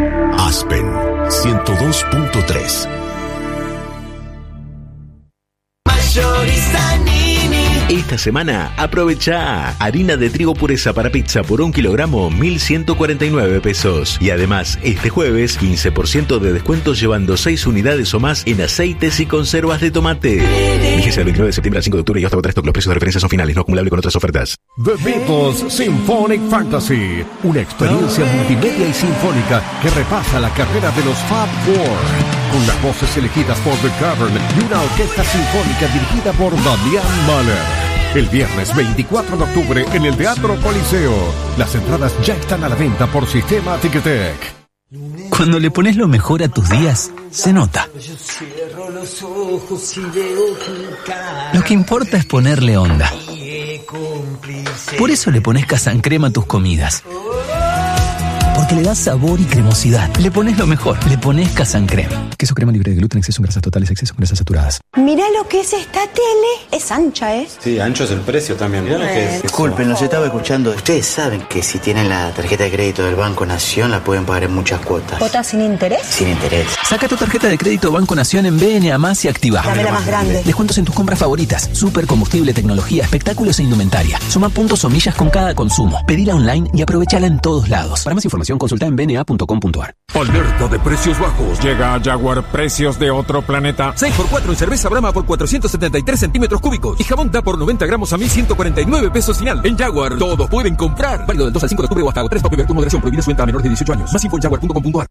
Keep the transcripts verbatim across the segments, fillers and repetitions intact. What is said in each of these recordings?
Aspen ciento dos punto tres. Esta semana aprovecha harina de trigo pureza para pizza por un kilogramo mil ciento cuarenta y nueve pesos. Y además este jueves quince por ciento de descuento llevando seis unidades o más en aceites y conservas de tomate. Vigencia del veintinueve de septiembre al cinco de octubre y hasta agotar stock. Los precios de referencia son finales, no acumulable con otras ofertas. The Beatles Symphonic Fantasy, una experiencia multimedia y sinfónica que repasa la carrera de los Fab Four, con las voces elegidas por The Cavern y una orquesta sinfónica dirigida por Damian Mahler. El viernes veinticuatro de octubre en el Teatro Coliseo. Las entradas ya están a la venta por Sistema Ticketek. Cuando le pones lo mejor a tus días, se nota. Lo que importa es ponerle onda. Por eso le pones Casancrema a tus comidas. Porque le das sabor y cremosidad. Le pones lo mejor. Le pones Casancrema. Queso crema libre de gluten, exceso en grasas totales, exceso en grasas saturadas. Mirá lo que es esta tele. Es ancha, ¿eh? Sí, ancho es el precio también. Mirá lo que es. Disculpen, los estaba escuchando. Ustedes saben que si tienen la tarjeta de crédito del Banco Nación la pueden pagar en muchas cuotas. ¿Cuotas sin interés? Sin interés. Saca tu tarjeta de crédito Banco Nación en B N A más y activa. Dame la más grande. Descuentos en tus compras favoritas. Super combustible, tecnología, espectáculos e indumentaria. Suma puntos o millas con cada consumo. Pedila online y aprovechala en todos lados. Para más información consulta en b n a punto com punto a r. Alerta de precios bajos. Llega a Jaguar, precios de otro planeta. seis por cuatro en cerveza Brahma por cuatrocientos setenta y tres centímetros cúbicos. Y jabón Da por noventa gramos a mil ciento cuarenta y nueve pesos final. En Jaguar, todos pueden comprar. Válido del dos al cinco de octubre o hasta agotar. Beber con moderación. Prohibida su venta a menores de dieciocho años. Más info en jaguar punto com punto a r.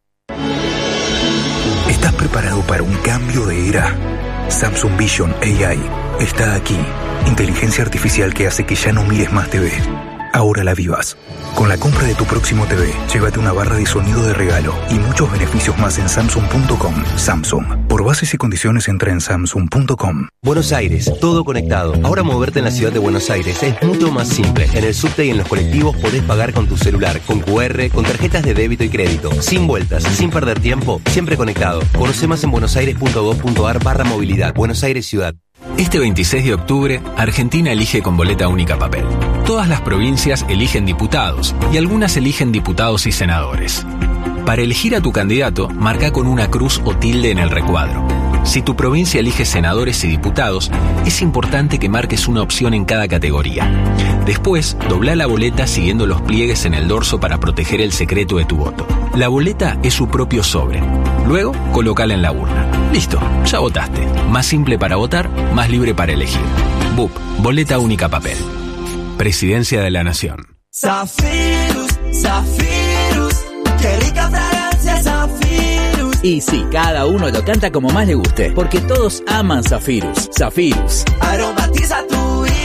¿Estás preparado para un cambio de era? Samsung Vision A I está aquí. Inteligencia artificial que hace que ya no mires más T V. Ahora la vivas. Con la compra de tu próximo T V, llévate una barra de sonido de regalo y muchos beneficios más en samsung punto com. Samsung. Por bases y condiciones entra en samsung punto com. Buenos Aires, todo conectado. Ahora moverte en la ciudad de Buenos Aires es mucho más simple. En el subte y en los colectivos podés pagar con tu celular, con cu erre, con tarjetas de débito y crédito. Sin vueltas, sin perder tiempo, siempre conectado. Conoce más en buenosaires punto gov punto a r barra movilidad. Buenos Aires Ciudad. Este veintiséis de octubre, Argentina elige con boleta única papel. Todas las provincias eligen diputados y algunas eligen diputados y senadores. Para elegir a tu candidato, marca con una cruz o tilde en el recuadro. Si tu provincia elige senadores y diputados, es importante que marques una opción en cada categoría. Después, dobla la boleta siguiendo los pliegues en el dorso para proteger el secreto de tu voto. La boleta es su propio sobre. Luego, colócala en la urna. Listo, ya votaste. Más simple para votar, más libre para elegir. B U P, boleta única papel. Presidencia de la Nación. Zafirus, Zafirus, qué rica fragancia Zafirus. Y sí, cada uno lo canta como más le guste, porque todos aman Zafirus. Zafirus. Aromatiza tu vida.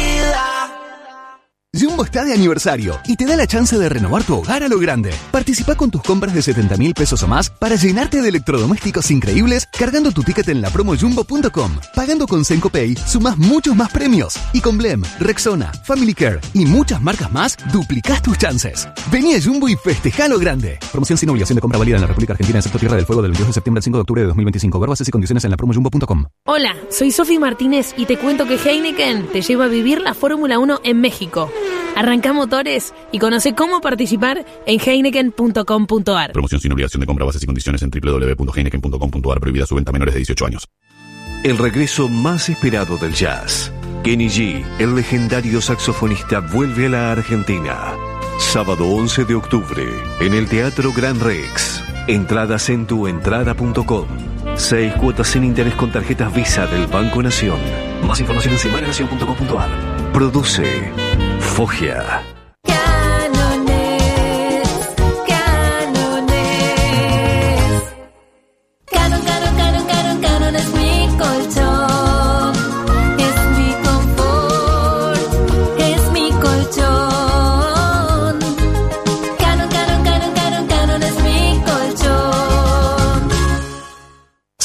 Jumbo está de aniversario y te da la chance de renovar tu hogar a lo grande. Participa con tus compras de setenta mil pesos o más para llenarte de electrodomésticos increíbles cargando tu ticket en la promo jumbo punto com. Pagando con SencoPay sumás muchos más premios. Y con Blem, Rexona, Family Care y muchas marcas más, duplicás tus chances. Vení a Jumbo y festejá lo grande. Promoción sin obligación de compra válida en la República Argentina, excepto Tierra del Fuego, del veintidós de septiembre al cinco de octubre de dos mil veinticinco. Ver bases y condiciones en la promo jumbo punto com. Hola, soy Sofi Martínez y te cuento que Heineken te lleva a vivir la Fórmula uno en México. Arranca motores y conoce cómo participar en heineken punto com punto a r. Promoción sin obligación de compra, bases y condiciones en doble u doble u doble u punto heineken punto com punto a r. Prohibida su venta a menores de dieciocho años. El regreso más esperado del jazz. Kenny G, el legendario saxofonista, vuelve a la Argentina. Sábado once de octubre, en el Teatro Gran Rex. Entradas en tu entrada punto com. Seis cuotas sin interés con tarjetas Visa del Banco Nación. Más información en semana nación punto com punto a r. Produce Foggia.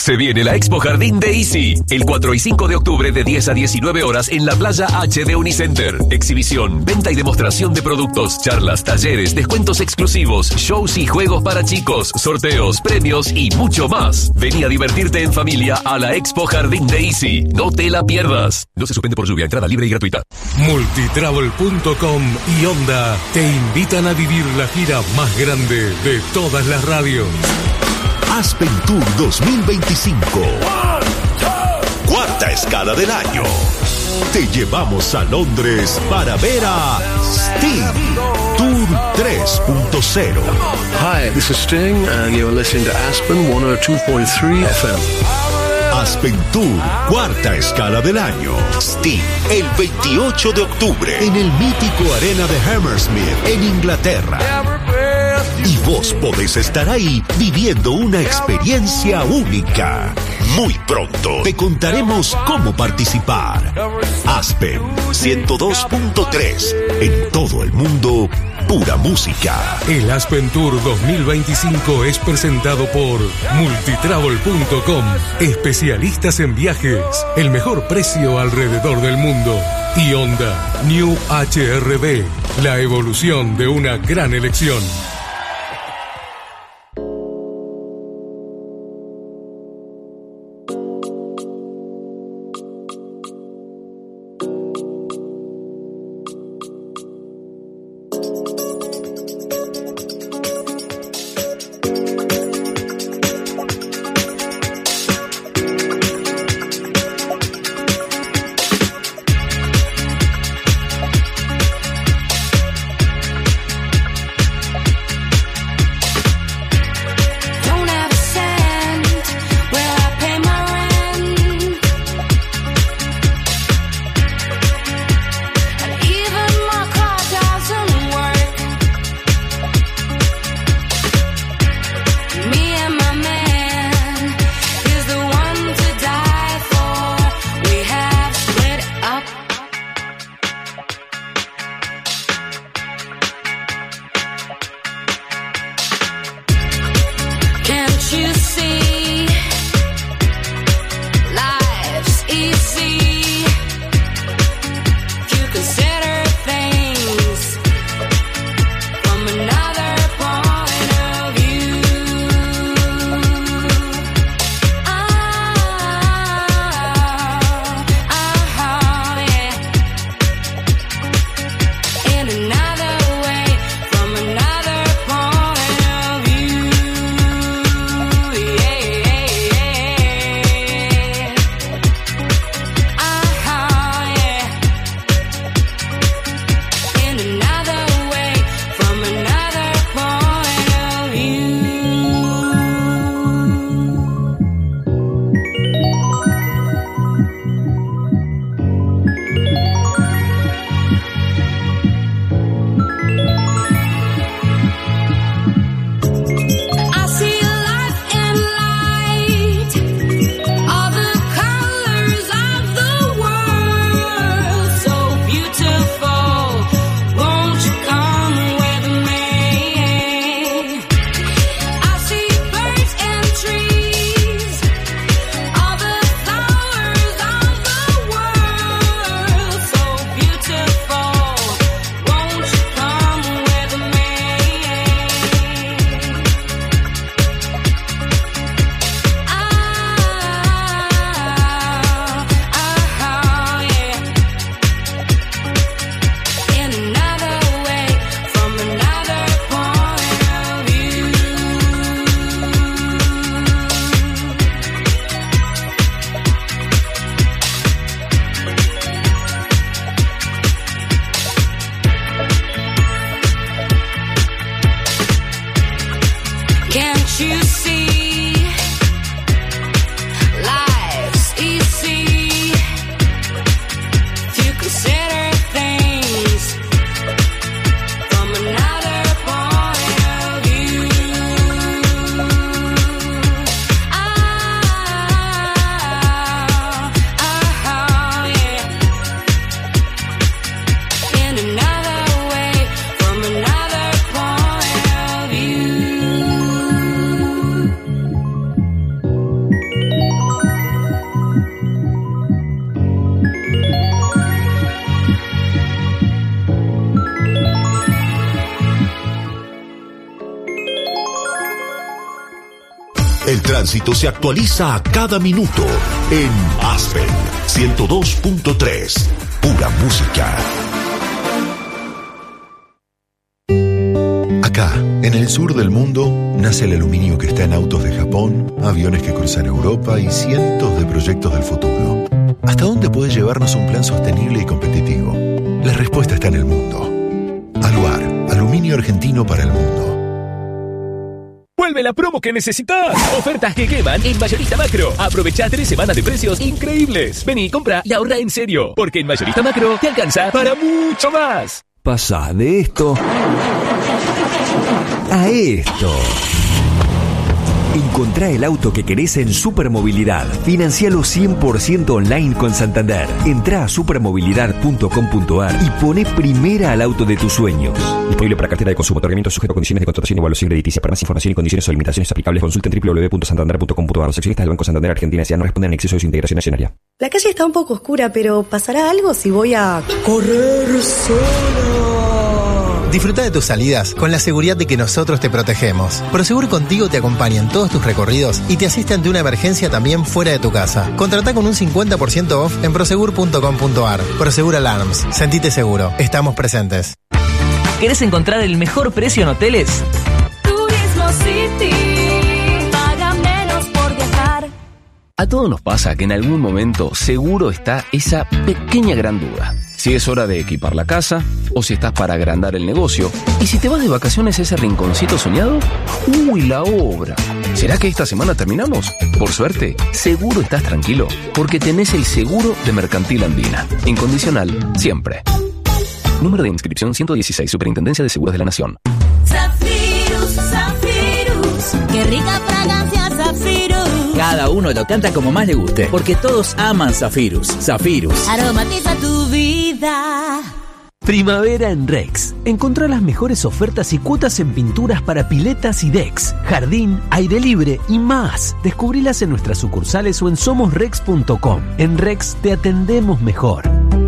Se viene la Expo Jardín de Easy, el cuatro y cinco de octubre de diez a diecinueve horas en la Playa H de Unicenter. Exhibición, venta y demostración de productos, charlas, talleres, descuentos exclusivos, shows y juegos para chicos, sorteos, premios y mucho más. Vení a divertirte en familia a la Expo Jardín de Easy. No te la pierdas. No se suspende por lluvia, entrada libre y gratuita. Multitravel punto com y Onda te invitan a vivir la gira más grande de todas las radios. Aspen Tour dos mil veinticinco. Cuarta escala del año. Te llevamos a Londres para ver a Sting. Tour tres punto cero. Hi, this is Sting and you're listening to Aspen ciento dos punto tres F M. Aspen Tour, cuarta escala del año. Sting, el veintiocho de octubre en el mítico Arena de Hammersmith, en Inglaterra. Y vos podés estar ahí viviendo una experiencia única. Muy pronto te contaremos cómo participar. Aspen ciento dos punto tres. En todo el mundo, pura música. El Aspen Tour dos mil veinticinco es presentado por Multitravel punto com. Especialistas en viajes. El mejor precio alrededor del mundo. Y Onda New H R B. La evolución de una gran elección. El tránsito se actualiza a cada minuto en Aspen ciento dos punto tres. Pura música. Acá, en el sur del mundo, nace el aluminio que está en autos de Japón, aviones que cruzan Europa y cientos de proyectos del futuro. ¿Hasta dónde puede llevarnos un plan sostenible y competitivo? La respuesta está en el mundo. Aluar, aluminio argentino para el mundo. ¡Vuelve la promo que necesitas! Ofertas que queman en Mayorista Macro. Aprovecha tres semanas de precios increíbles. Vení, compra y ahorra en serio. Porque en Mayorista Macro te alcanza para mucho más. Pasa de esto a esto. Encontrá el auto que querés en Supermovilidad. Financialo cien por ciento online con Santander. Entrá a supermovilidad punto com punto ar y poné primera al auto de tus sueños. Disponible para cartera de consumo. Otorgamiento sujeto a condiciones de contratación y evaluación crediticia. Para más información y condiciones o limitaciones aplicables, consulta en doble u doble u doble u punto santander punto com punto ar. Los accionistas del Banco Santander Argentina S A no responden en exceso de su integración accionaria. La calle está un poco oscura, pero ¿pasará algo si voy a correr sola? Disfruta de tus salidas con la seguridad de que nosotros te protegemos. Prosegur Contigo te acompaña en todos tus recorridos y te asiste ante una emergencia también fuera de tu casa. Contratá con un cincuenta por ciento off en prosegur punto com punto ar. Prosegur Alarms. Sentite seguro. Estamos presentes. ¿Querés encontrar el mejor precio en hoteles? Turismo City. Paga menos por viajar. A todos nos pasa que en algún momento seguro está esa pequeña gran duda. Si es hora de equipar la casa, o si estás para agrandar el negocio, y si te vas de vacaciones a ese rinconcito soñado, ¡uy, la obra! ¿Será que esta semana terminamos? Por suerte, seguro estás tranquilo, porque tenés el seguro de Mercantil Andina. Incondicional, siempre. Número de inscripción ciento dieciséis, Superintendencia de Seguros de la Nación. Zafirus, Zafirus, qué rica fragancia Zafirus. Cada uno lo canta como más le guste, porque todos aman Zafirus. Zafirus. Aromatiza tu vida. Primavera en Rex. Encontrá las mejores ofertas y cuotas en pinturas para piletas y decks, jardín, aire libre y más. Descubrilas en nuestras sucursales o en somos rex punto com. En Rex te atendemos mejor.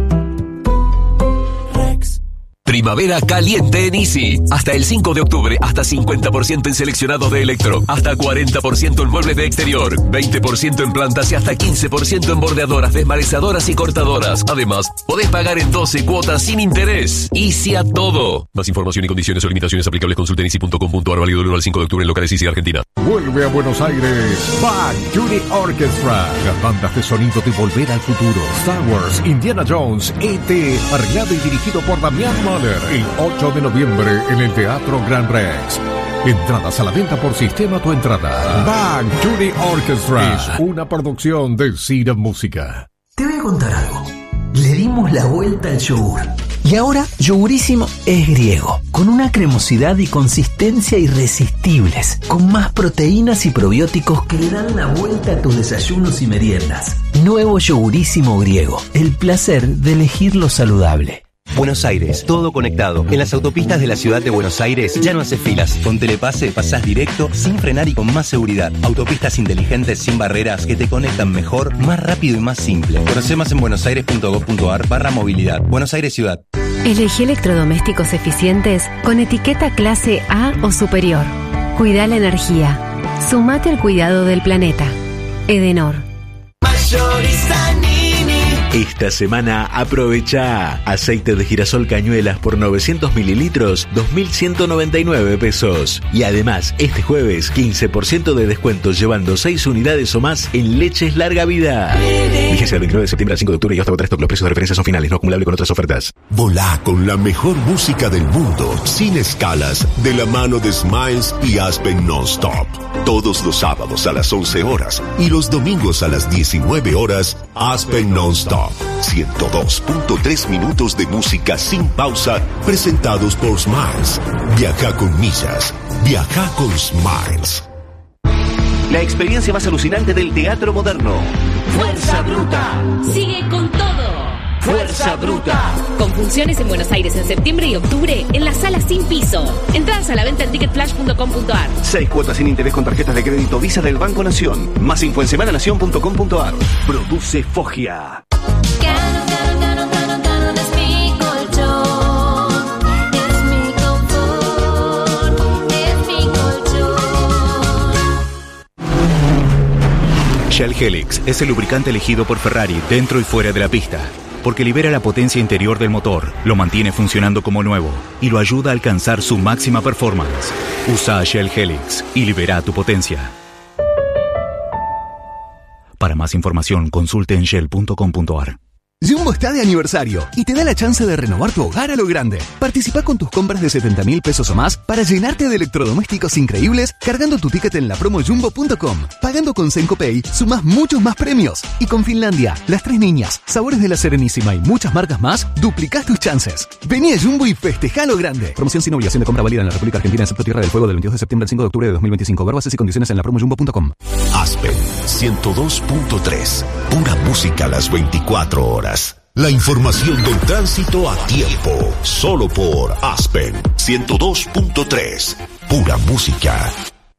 Primavera caliente en Easy. Hasta el cinco de octubre, hasta cincuenta por ciento en seleccionados de electro, hasta cuarenta por ciento en muebles de exterior, veinte por ciento en plantas y hasta quince por ciento en bordeadoras, desmarezadoras y cortadoras. Además, podés pagar en doce cuotas sin interés. Easy a todo. Más información y condiciones o limitaciones aplicables consulta en easy punto com punto ar, válido del uno al cinco de octubre en locales Easy Argentina. Vuelve a Buenos Aires Bang Judy Orchestra. Las bandas de sonido de Volver al Futuro, Star Wars, Indiana Jones, E T, arreglado y dirigido por Damián Mahler. El ocho de noviembre en el Teatro Gran Rex. Entradas a la venta por Sistema Tu Entrada. Bang Judy Orchestra es una producción de Cira Música. Te voy a contar algo. Le dimos la vuelta al yogur. Y ahora, Yogurísimo es griego, con una cremosidad y consistencia irresistibles, con más proteínas y probióticos que le dan la vuelta a tus desayunos y meriendas. Nuevo Yogurísimo griego, el placer de elegir lo saludable. Buenos Aires, todo conectado. En las autopistas de la ciudad de Buenos Aires ya no haces filas. Con Telepase pasás directo, sin frenar y con más seguridad. Autopistas inteligentes sin barreras que te conectan mejor, más rápido y más simple. Conoce más en buenosaires punto gob punto ar barra movilidad. Buenos Aires Ciudad. Elegí electrodomésticos eficientes con etiqueta clase A o superior. Cuida la energía. Sumate al cuidado del planeta. Edenor. Mayorista Nini. Esta semana aprovecha aceite de girasol Cañuelas por novecientos mililitros, dos mil ciento noventa y nueve pesos. Y además, este jueves, quince por ciento de descuento llevando seis unidades o más en leches larga vida. Vigencia del veintinueve de septiembre al cinco de octubre y hasta agotar stock. Los precios de referencia son finales, no acumulable con otras ofertas. Volá con la mejor música del mundo, sin escalas, de la mano de Smiles y Aspen Non-Stop. Todos los sábados a las once horas y los domingos a las diecinueve horas, Aspen Non-Stop. ciento dos punto tres minutos de música sin pausa, presentados por Smiles. Viaja con millas. Viaja con Smiles. La experiencia más alucinante del teatro moderno. Fuerza Bruta. Sigue con todo. Fuerza Bruta. Con funciones en Buenos Aires en septiembre y octubre en la sala sin piso. Entradas a la venta en ticket flash punto com punto ar. Seis cuotas sin interés con tarjetas de crédito Visa del Banco Nación. Más info en semana nación punto com punto ar. Produce Foggia. Shell Helix es el lubricante elegido por Ferrari dentro y fuera de la pista, porque libera la potencia interior del motor, lo mantiene funcionando como nuevo y lo ayuda a alcanzar su máxima performance. Usa Shell Helix y libera tu potencia. Para más información, consulte en shell punto com punto a r. Jumbo está de aniversario y te da la chance de renovar tu hogar a lo grande. Participa con tus compras de setenta mil pesos o más para llenarte de electrodomésticos increíbles cargando tu ticket en la promo jumbo punto com. Pagando con SencoPay, sumás muchos más premios. Y con Finlandia, Las Tres Niñas, Sabores de la Serenísima y muchas marcas más, duplicás tus chances. Vení a Jumbo y festejá a lo grande. Promoción sin obligación de compra válida en la República Argentina, excepto Tierra del Fuego, del veintidós de septiembre al cinco de octubre de dos mil veinticinco. Ver bases y condiciones en la promo jumbo punto com. Aspen ciento dos punto tres. Pura música a las veinticuatro horas. La información del tránsito a tiempo. Solo por Aspen ciento dos punto tres. Pura música.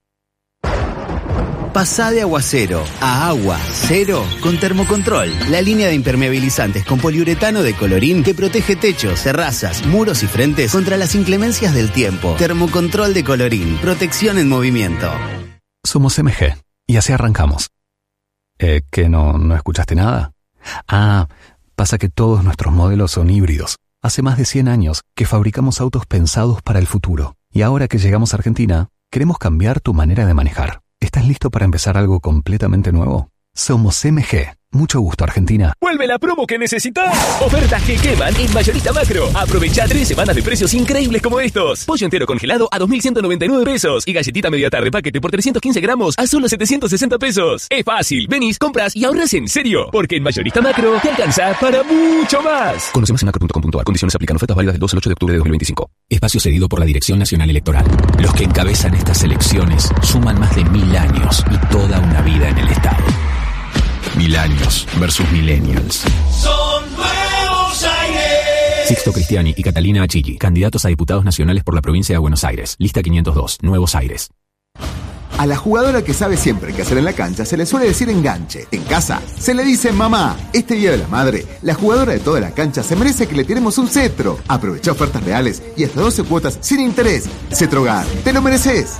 Pasá de aguacero a agua cero con Termocontrol, la línea de impermeabilizantes con poliuretano de Colorín que protege techos, terrazas, muros y frentes contra las inclemencias del tiempo. Termocontrol de Colorín, protección en movimiento. Somos M G y así arrancamos. Eh, ¿que no, no escuchaste nada? Ah, pasa que todos nuestros modelos son híbridos. Hace más de cien años que fabricamos autos pensados para el futuro. Y ahora que llegamos a Argentina, queremos cambiar tu manera de manejar. ¿Estás listo para empezar algo completamente nuevo? Somos M G. Mucho gusto, Argentina. ¡Vuelve la promo que necesitas! Ofertas que queman en Mayorista Macro. Aprovecha tres semanas de precios increíbles como estos. Pollo entero congelado a dos mil ciento noventa y nueve pesos. Y galletita media tarde paquete por trescientos quince gramos a solo setecientos sesenta pesos. Es fácil. Venís, compras y ahorras en serio. Porque en Mayorista Macro te alcanza para mucho más. Conoce más en macro punto com punto a r. Condiciones aplican. Ofertas válidas del dos al ocho de octubre de dos mil veinticinco. Espacio cedido por la Dirección Nacional Electoral. Los que encabezan estas elecciones suman más de mil años y toda una vida en el Estado. Mil años versus millennials. Son Nuevos Aires. Sixto Cristiani y Catalina Achilli, candidatos a diputados nacionales por la provincia de Buenos Aires. Lista quinientos dos, Nuevos Aires. A la jugadora que sabe siempre qué hacer en la cancha se le suele decir enganche. En casa se le dice mamá. Este Día de la Madre, la jugadora de toda la cancha se merece que le tiremos un cetro. Aprovecha ofertas reales y hasta doce cuotas sin interés. Cetrogar, te lo mereces.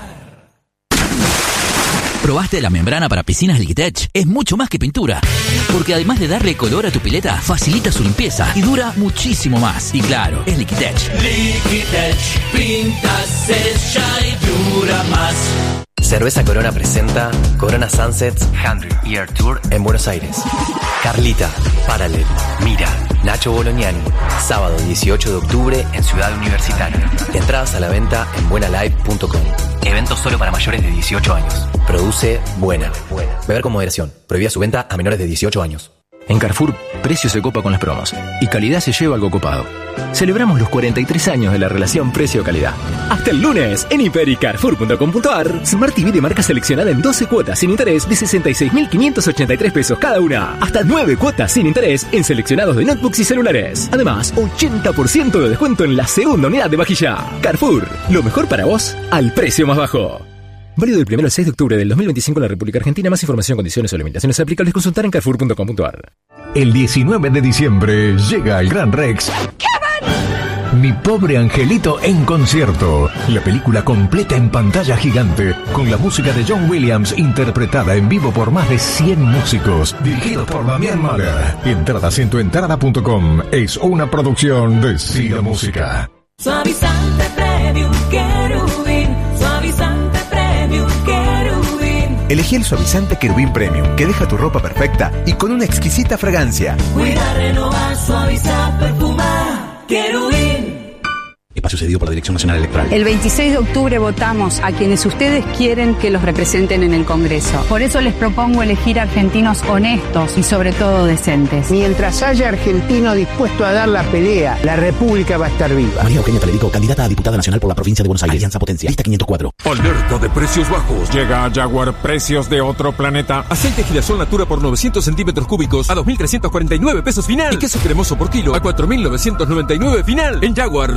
¿Probaste la membrana para piscinas Liquitech? Es mucho más que pintura, porque además de darle color a tu pileta, facilita su limpieza y dura muchísimo más. Y claro, es Liquitech. Liquitech, pinta, sella y dura más. Cerveza Corona presenta Corona Sunsets cien Year Tour en Buenos Aires. Carlita, Paralel, Mira, Nacho Bolognani. Sábado dieciocho de octubre en Ciudad Universitaria. Entradas a la venta en buena live punto com. Evento solo para mayores de dieciocho años. Produce Buena. Beber con moderación. Prohibida su venta a menores de dieciocho años. En Carrefour, precio se copa con las promos y calidad se lleva algo copado. Celebramos los cuarenta y tres años de la relación precio-calidad. Hasta el lunes, en hiper y carrefour punto com punto a r, Smart T V de marca seleccionada en doce cuotas sin interés de sesenta y seis mil quinientos ochenta y tres pesos cada una. Hasta nueve cuotas sin interés en seleccionados de notebooks y celulares. Además, ochenta por ciento de descuento en la segunda unidad de vajilla. Carrefour, lo mejor para vos al precio más bajo. Válido del primero al seis de octubre del dos mil veinticinco en la República Argentina. Más información, condiciones o limitaciones aplicables consultar en carrefour punto com punto a r. El diecinueve de diciembre llega el Gran Rex Mi pobre angelito en concierto. La película completa en pantalla gigante con la música de John Williams interpretada en vivo por más de cien músicos. Dirigido por Damián Mara. Entradas en tu entrada punto com. Es una producción de Siga Música. Suavizante Premium Querubín. Suavizante Premium Querubín. Elegí el suavizante Querubín Premium, que deja tu ropa perfecta y con una exquisita fragancia. Cuida, renovar, suavizar, perfumar. Querubín. Espacio cedido por la Dirección Nacional Electoral. El veintiséis de octubre votamos a quienes ustedes quieren que los representen en el Congreso. Por eso les propongo elegir argentinos honestos y sobre todo decentes. Mientras haya argentino dispuesto a dar la pelea, la República va a estar viva. María Eugenia Talerico, candidata a diputada nacional por la provincia de Buenos Aires. Alianza Potencia. Lista quinientos cuatro. Alerta de precios bajos. Llega a Jaguar precios de otro planeta. Aceite girasol Natura por novecientos centímetros cúbicos a dos mil trescientos cuarenta y nueve pesos final. Y queso cremoso por kilo a cuatro mil novecientos noventa y nueve final. En Jaguar todos pueden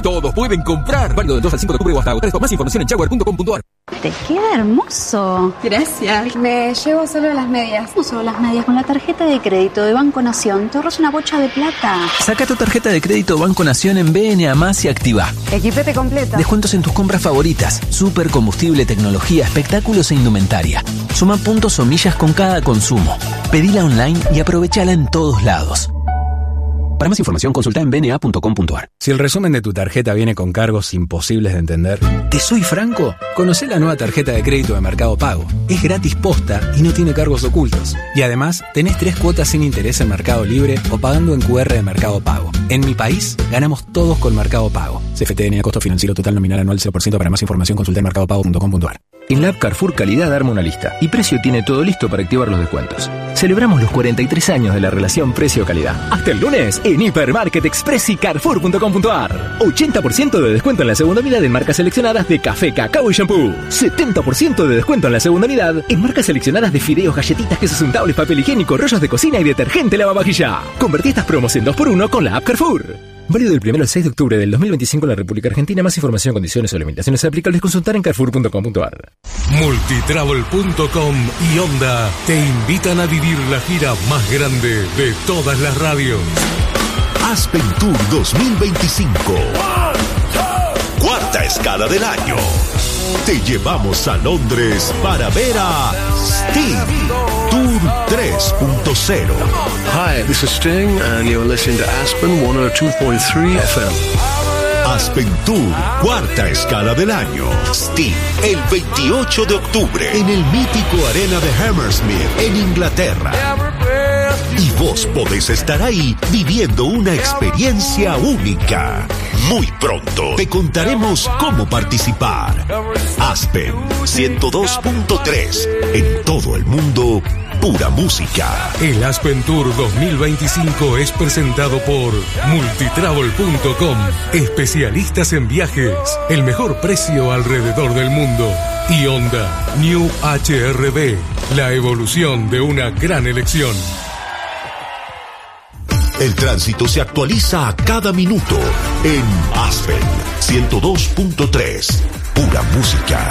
pueden comprar. Válido del dos al cinco de octubre o hasta agotar esto. Más información en jaguar punto com punto a r. Te queda hermoso. Gracias. Me llevo solo las medias. No solo las medias. Con la tarjeta de crédito de Banco Nación te ahorras una bocha de plata. Saca tu tarjeta de crédito Banco Nación en B N A más y activa. Equipete completo. Descuentos en tus compras favoritas. Super combustible, tecnología, espectáculos e indumentaria. Suma puntos o millas con cada consumo. Pedila online y aprovechala en todos lados. Para más información, consulta en b n a punto com punto a r. Si el resumen de tu tarjeta viene con cargos imposibles de entender, ¿te soy franco? Conocé la nueva tarjeta de crédito de Mercado Pago. Es gratis posta y no tiene cargos ocultos. Y además, tenés tres cuotas sin interés en Mercado Libre o pagando en Q R de Mercado Pago. En mi país, ganamos todos con Mercado Pago. C F T N A costo financiero total nominal anual cero por ciento. Para más información, consulta en mercado pago punto com punto a r. En la app Carrefour Calidad arma una lista y Precio tiene todo listo para activar los descuentos. Celebramos los cuarenta y tres años de la relación precio-calidad. Hasta el lunes en Hipermarket Express y Carrefour punto com punto a r. ochenta por ciento de descuento en la segunda unidad en marcas seleccionadas de café, cacao y shampoo. setenta por ciento de descuento en la segunda unidad en marcas seleccionadas de fideos, galletitas, quesos untables, papel higiénico, rollos de cocina y detergente lavavajilla. Convertí estas promos en dos por uno con la app Carrefour. Válido del primero al seis de octubre del dos mil veinticinco en la República Argentina. Más información, condiciones o limitaciones aplicables consultar en carrefour punto com punto a r. Multitravel punto com y Onda te invitan a vivir la gira más grande de todas las radios. Aspen Tour dos mil veinticinco. Cuarta escala del año. Te llevamos a Londres para ver a Sting. Tour tres punto cero. Hi, this is Sting and you're listening to Aspen ciento dos punto tres F M. Aspen Tour, cuarta escala del año. Sting, el veintiocho de octubre, en el mítico Arena de Hammersmith, en Inglaterra. Y vos podés estar ahí viviendo una experiencia única. Muy pronto te contaremos cómo participar. Aspen ciento dos punto tres, en todo el mundo, pura música. El Aspen Tour dos mil veinticinco es presentado por multitravel punto com, especialistas en viajes, el mejor precio alrededor del mundo. Y Honda New H R V, la evolución de una gran elección. El tránsito se actualiza a cada minuto en Aspen ciento dos punto tres, pura música.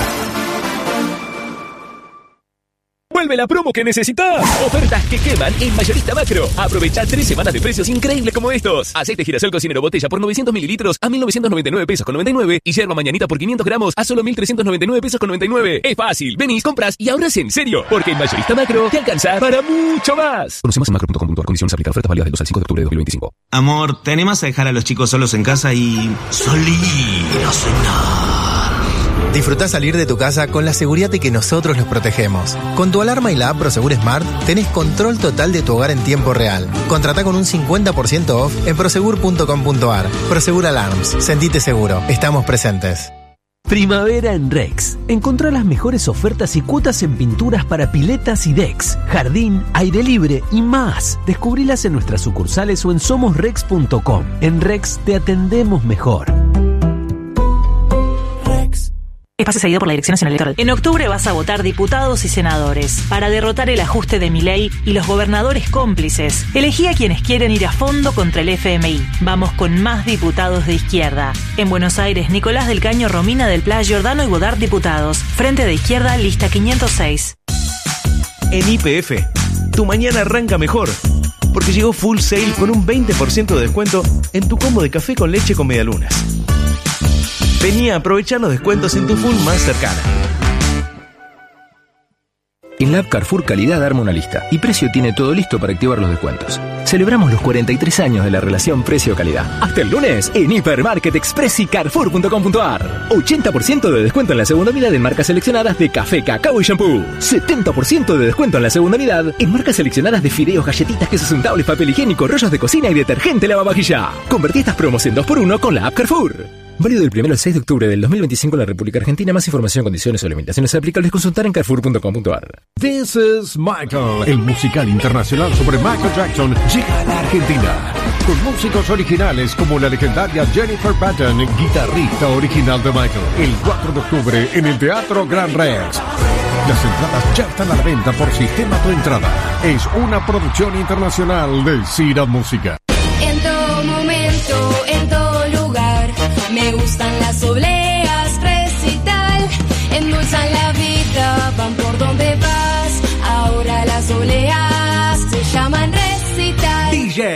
Vuelve la promo que necesitas. Ofertas que queman en Mayorista Macro. Aprovecha tres semanas de precios increíbles como estos. Aceite girasol cocinero botella por novecientos mililitros a mil novecientos noventa y nueve pesos con noventa y nueve. Y yerba mañanita por quinientos gramos a solo mil trescientos noventa y nueve pesos con noventa y nueve. Es fácil. Venís, compras y ahorras en serio. Porque en Mayorista Macro te alcanza para mucho más. Conoce más en macro punto com punto a r. Condiciones aplicadas. Ofertas válidas del dos al cinco de octubre de dos mil veinticinco. Amor, ¿te animas a dejar a los chicos solos en casa y salir a cenar? Disfrutá salir de tu casa con la seguridad de que nosotros los protegemos. Con tu alarma y la app Prosegur Smart tenés control total de tu hogar en tiempo real. Contratá con un cincuenta por ciento off en prosegur punto com punto a r. Prosegur Alarms. Sentite seguro. Estamos presentes. Primavera en Rex. Encontrá las mejores ofertas y cuotas en pinturas para piletas y decks, jardín, aire libre y más. Descubrilas en nuestras sucursales o en somos rex punto com. En Rex te atendemos mejor. Espacio seguido por la Dirección Nacional Electoral. En octubre vas a votar diputados y senadores para derrotar el ajuste de Milei y los gobernadores cómplices. Elegí a quienes quieren ir a fondo contra el F M I. Vamos con más diputados de izquierda. En Buenos Aires, Nicolás del Caño, Romina del Pla, Giordano y Bodart diputados. Frente de Izquierda, lista quinientos seis. En Y P F, tu mañana arranca mejor. Porque llegó Full Sale con un veinte por ciento de descuento en tu combo de café con leche con medialunas. Vení a aprovechar los descuentos en tu full más cercana. En la app Carrefour Calidad arma una lista y Precio tiene todo listo para activar los descuentos. Celebramos los cuarenta y tres años de la relación precio-calidad. Hasta el lunes en Hipermarket Express y carrefour punto com punto a r. ochenta por ciento de descuento en la segunda unidad en marcas seleccionadas de café, cacao y shampoo. setenta por ciento de descuento en la segunda unidad en marcas seleccionadas de fideos, galletitas, quesos untables, papel higiénico, rollos de cocina y detergente lavavajilla. Convertí estas promos en dos por uno con la app Carrefour. Válido del primero al seis de octubre del dos mil veinticinco en la República Argentina. Más información, condiciones o limitaciones aplicables consultar en carrefour punto com punto a r. This is Michael. El musical internacional sobre Michael Jackson llega a la Argentina. Con músicos originales como la legendaria Jennifer Patton, guitarrista original de Michael. El cuatro de octubre en el Teatro Gran Rex. Las entradas ya están a la venta por Sistema Tu Entrada. Es una producción internacional de Cira Música. En todo momento, en todo lugar, me gustan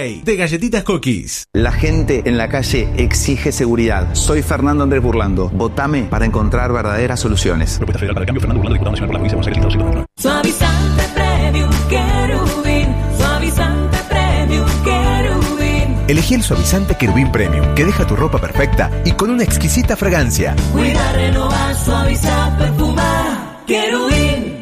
Day de Galletitas Cookies. La gente en la calle exige seguridad. Soy Fernando Andrés Burlando. Votame para encontrar verdaderas soluciones. Propuesta Federal para el Cambio, Fernando Burlando, diputado nacional por la provincia de Buenos Aires, Suavizante Premium Querubín. Suavizante Premium Querubín. Elegí el suavizante Querubín Premium, que deja tu ropa perfecta y con una exquisita fragancia. Cuida, renovar, suavizar, perfumar. Querubín.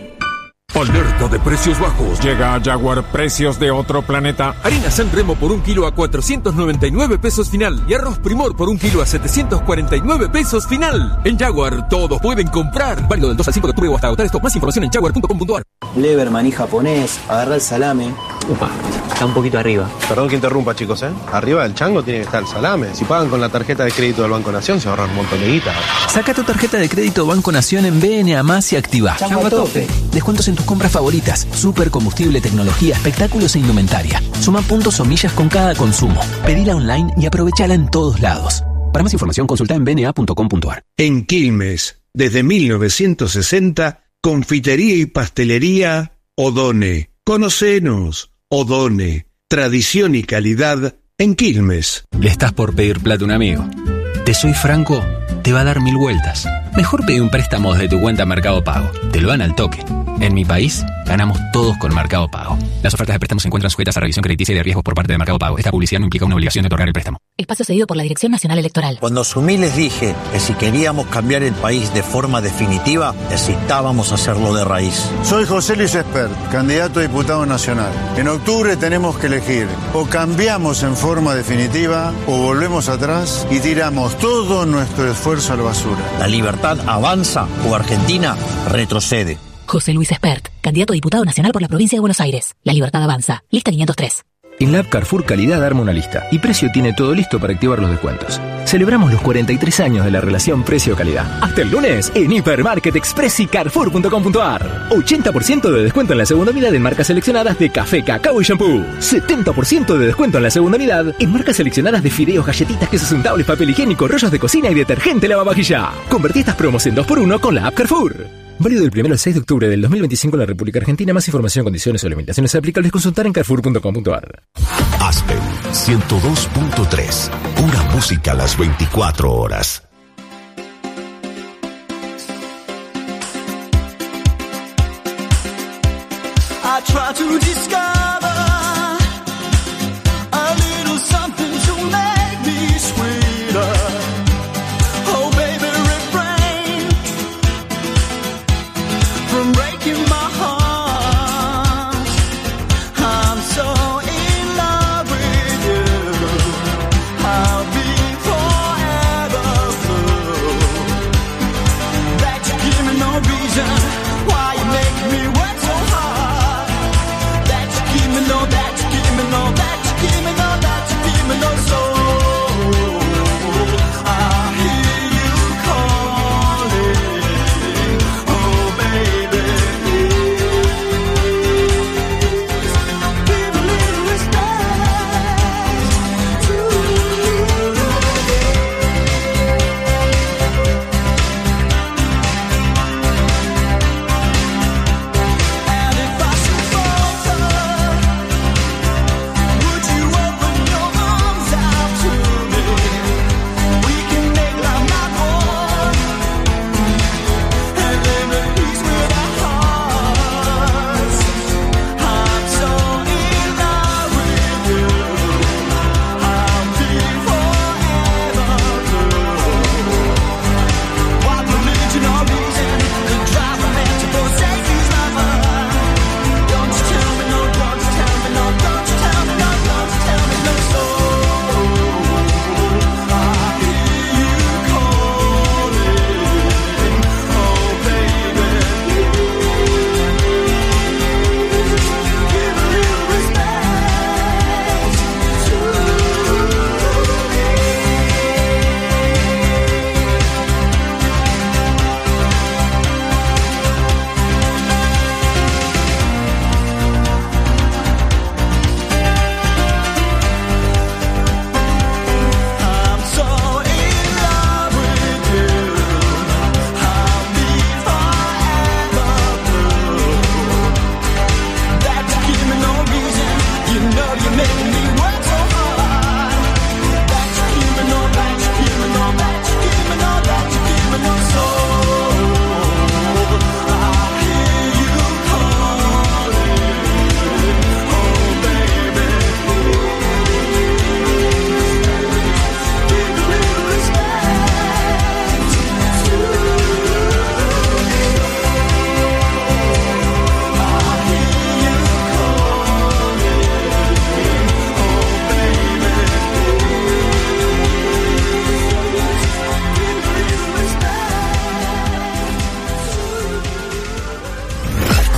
Alerta de precios bajos. Llega a Jaguar precios de otro planeta. Harina San Remo por un kilo a cuatrocientos noventa y nueve pesos final. Y arroz Primor por un kilo a setecientos cuarenta y nueve pesos final. En Jaguar todos pueden comprar. Válido del dos al cinco de octubre o hasta agotar stock. Más información en jaguar punto com punto a r. Lever, maní japonés, agarra el salame. Upa, está un poquito arriba. Perdón que interrumpa, chicos, ¿eh? Arriba del chango tiene que estar el salame. Si pagan con la tarjeta de crédito del Banco Nación, se ahorran un montón de guita. Saca tu tarjeta de crédito Banco Nación en B N A más y activa. Chango a tope. Descuentos en tus compras favoritas. Super combustible, tecnología, espectáculos e indumentaria. Suma puntos o millas con cada consumo. Pedila online y aprovechala en todos lados. Para más información, consulta en b n a punto com punto a r. En Quilmes, desde mil novecientos sesenta, confitería y pastelería Odone. Conocenos. Odone. Tradición y calidad en Quilmes. Le estás por pedir plata a un amigo. Te soy franco, te va a dar mil vueltas. Mejor pedí un préstamo desde tu cuenta Mercado Pago. Te lo dan al toque. En mi país, ganamos todos con Mercado Pago. Las ofertas de préstamos se encuentran sujetas a revisión crediticia y de riesgos por parte de Mercado Pago. Esta publicidad no implica una obligación de otorgar el préstamo. Espacio cedido por la Dirección Nacional Electoral. Cuando asumí les dije que si queríamos cambiar el país de forma definitiva, necesitábamos hacerlo de raíz. Soy José Luis Espert, candidato a diputado nacional. En octubre tenemos que elegir: o cambiamos en forma definitiva o volvemos atrás y tiramos todo nuestro esfuerzo a la basura. La libertad avanza o Argentina retrocede. José Luis Espert, candidato a diputado nacional por la provincia de Buenos Aires. La libertad avanza. Lista quinientos tres. En la app Carrefour Calidad arma una lista y Precio tiene todo listo para activar los descuentos. Celebramos los cuarenta y tres años de la relación precio-calidad. Hasta el lunes en Hipermarket Express y Carrefour punto com punto a r. ochenta por ciento de descuento en la segunda unidad en marcas seleccionadas de café, cacao y shampoo. setenta por ciento de descuento en la segunda unidad en marcas seleccionadas de fideos, galletitas, quesos untables, papel higiénico, rollos de cocina y detergente lavavajilla. Convertí estas promos en dos por uno con la app Carrefour. Válido del primero al seis de octubre del dos mil veinticinco en la República Argentina. Más información, condiciones o limitaciones aplicables consultar en carrefour punto com punto a r. Aspen ciento dos punto tres. Pura música a las veinticuatro horas. I try to discover a little something to make me sweeter. Oh baby, refrain from breaking my heart. I'm so in love with you. I'll be forever blue. That you give me no reason why you make me work so hard. That you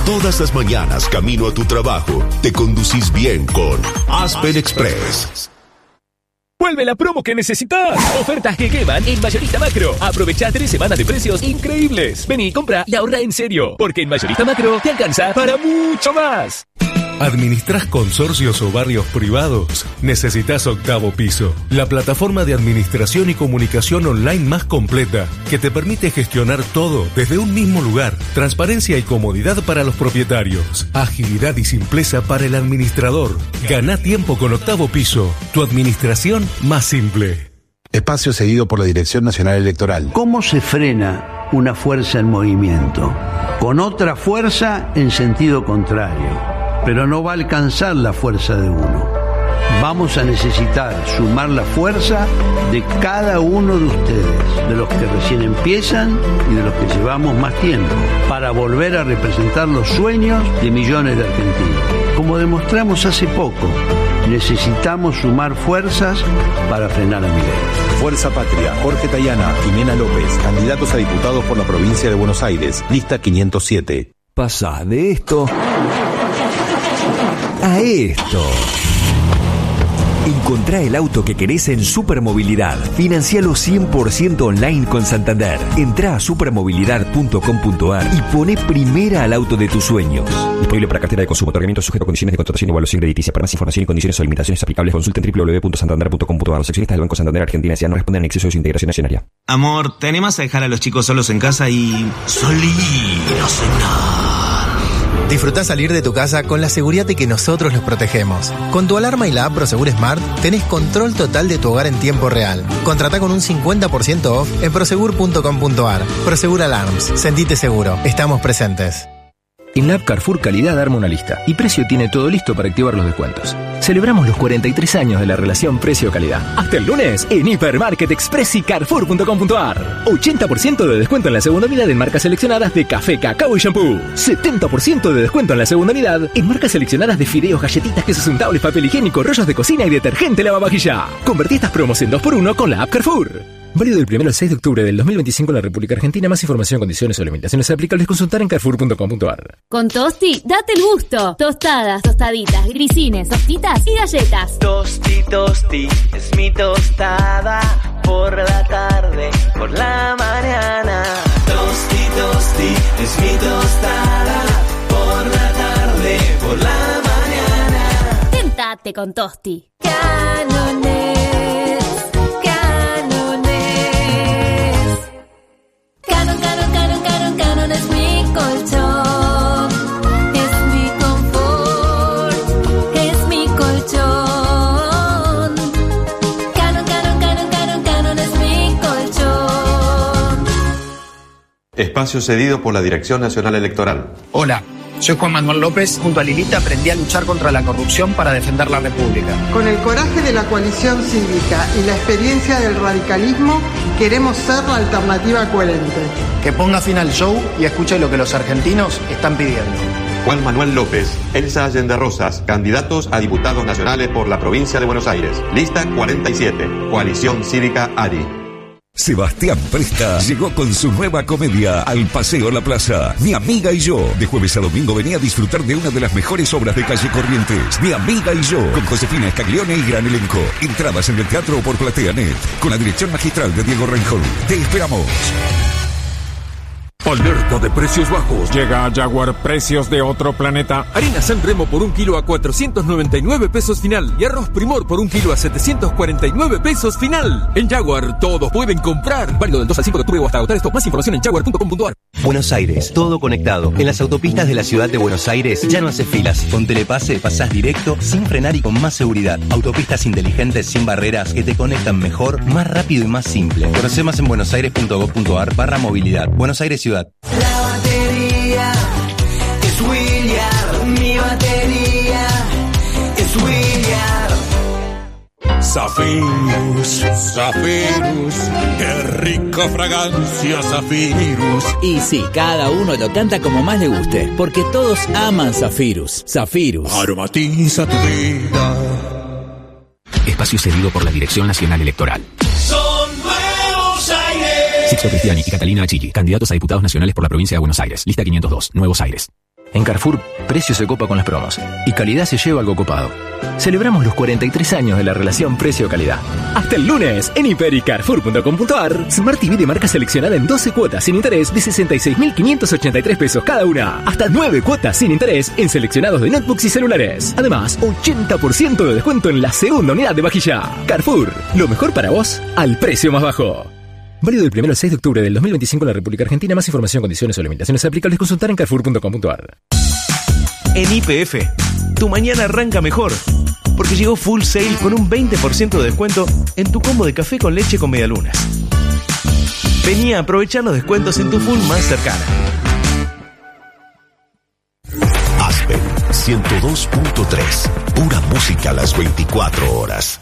Todas las mañanas camino a tu trabajo, te conducís bien con Aspen Express. ¡Vuelve la promo que necesitas! Ofertas que queman en Mayorista Macro. Aprovecha tres semanas de precios increíbles. Vení, compra y ahorra en serio. Porque en Mayorista Macro te alcanza para mucho más. ¿Administrás consorcios o barrios privados? Necesitas Octavo Piso, la plataforma de administración y comunicación online más completa que te permite gestionar todo desde un mismo lugar. Transparencia y comodidad para los propietarios. Agilidad y simpleza para el administrador. Ganá tiempo con Octavo Piso, tu administración más simple. Espacio cedido por la Dirección Nacional Electoral. ¿Cómo se frena una fuerza en movimiento? Con otra fuerza en sentido contrario. Pero no va a alcanzar la fuerza de uno. Vamos a necesitar sumar la fuerza de cada uno de ustedes, de los que recién empiezan y de los que llevamos más tiempo, para volver a representar los sueños de millones de argentinos. Como demostramos hace poco, necesitamos sumar fuerzas para frenar a Milei. Fuerza Patria, Jorge Tayana, Jimena López, candidatos a diputados por la provincia de Buenos Aires, lista quinientos siete. Pasá de esto a esto. Encontrá el auto que querés en Supermovilidad. Financialo cien por ciento online con Santander. Entrá a supermovilidad punto com punto ar y poné primera al auto de tus sueños. Disponible para cartera de consumo. Otorgamiento sujeto a condiciones de contratación y evaluación crediticia. Para más información y condiciones o limitaciones aplicables, consulten doble u doble u doble u punto santander punto com punto ar. Los accionistas del Banco Santander Argentina S A no responden en exceso de su integración accionaria. Amor, ¿te animas a dejar a los chicos solos en casa y salir a cenar? Disfrutá salir de tu casa con la seguridad de que nosotros los protegemos. Con tu alarma y la app Prosegur Smart tenés control total de tu hogar en tiempo real. Contratá con un cincuenta por ciento off en prosegur punto com punto ar. Prosegur Alarms. Sentite seguro. Estamos presentes. En la app Carrefour Calidad arma una lista y Precio tiene todo listo para activar los descuentos. Celebramos los cuarenta y tres años de la relación precio-calidad. Hasta el lunes en Hipermarket Express y carrefour punto com punto ar. ochenta por ciento de descuento en la segunda unidad en marcas seleccionadas de café, cacao y shampoo. setenta por ciento de descuento en la segunda unidad en marcas seleccionadas de fideos, galletitas, quesos untables, papel higiénico, rollos de cocina y detergente lavavajilla. Convertí estas promos en dos por uno con la app Carrefour. Válido del primero al seis de octubre del dos mil veinticinco en la República Argentina. Más información, condiciones o limitaciones aplicables consultar en carrefour punto com punto ar. Con Tosti, date el gusto. Tostadas, tostaditas, grisines, tostitas y galletas. Tosti, tosti, es mi tostada. Por la tarde, por la mañana. Tosti, tosti, es mi tostada. Por la tarde, por la mañana. Tentate con Tosti. Canones. Canon, Canon, Canon, Canon, Canon es mi colchón, es mi confort, es mi colchón. Canon, Canon, Canon, Canon, Canon es mi colchón. Espacio cedido por la Dirección Nacional Electoral. Hola, soy Juan Manuel López. Junto a Lilita aprendí a luchar contra la corrupción para defender la República. Con el coraje de la coalición cívica y la experiencia del radicalismo, queremos ser la alternativa coherente. Que ponga fin al show y escuche lo que los argentinos están pidiendo. Juan Manuel López, Elsa Allende Rosas, candidatos a diputados nacionales por la provincia de Buenos Aires. Lista cuarenta y siete, Coalición Cívica ARI. Sebastián Presta llegó con su nueva comedia al Paseo La Plaza. Mi amiga y yo. De jueves a domingo venía a disfrutar de una de las mejores obras de Calle Corrientes. Mi amiga y yo. Con Josefina Escaglione y gran elenco. Entradas en el teatro o por PlateaNet. Con la dirección magistral de Diego Reinhold. Te esperamos. Alerta de precios bajos. Llega a Jaguar precios de otro planeta. Harina San Remo por un kilo a cuatrocientos noventa y nueve pesos final. Y arroz Primor por un kilo a setecientos cuarenta y nueve pesos final. En Jaguar todos pueden comprar. Válido del dos al cinco de octubre o hasta agotar esto. Más información en jaguar punto com punto ar. Buenos Aires, todo conectado. En las autopistas de la ciudad de Buenos Aires ya no hace filas. Con Telepase pasás directo, sin frenar y con más seguridad. Autopistas inteligentes sin barreras que te conectan mejor, más rápido y más simple. Conoce más en buenosaires punto gov punto ar barra movilidad. Buenos Aires Ciudad. La batería es Williard, mi batería es Williard. Zafirus, Zafirus, qué rica fragancia Zafirus. Y sí, cada uno lo canta como más le guste, porque todos aman Zafirus. Zafirus. Aromatiza tu vida. Espacio cedido por la Dirección Nacional Electoral. Son Nuevos Aires. Sixto Cristiani y Catalina Achilli, candidatos a diputados nacionales por la provincia de Buenos Aires. Lista quinientos dos, Nuevos Aires. En Carrefour, precio se copa con las promos y calidad se lleva algo copado. Celebramos los cuarenta y tres años de la relación precio-calidad. Hasta el lunes, en hiper y carrefour punto com punto a r, Smart T V de marca seleccionada en doce cuotas sin interés de sesenta y seis mil quinientos ochenta y tres pesos cada una. Hasta nueve cuotas sin interés en seleccionados de notebooks y celulares. Además, ochenta por ciento de descuento en la segunda unidad de vajilla. Carrefour, lo mejor para vos al precio más bajo. Válido del primero al seis de octubre del dos mil veinticinco en la República Argentina. Más información, condiciones o limitaciones aplicables consultar en carrefour punto com punto a r. En Y P F, tu mañana arranca mejor, porque llegó Full Sale con un veinte por ciento de descuento en tu combo de café con leche con medialunas. Vení a aprovechar los descuentos en tu Full más cercana. Aspen ciento dos punto tres. Pura música a las veinticuatro horas.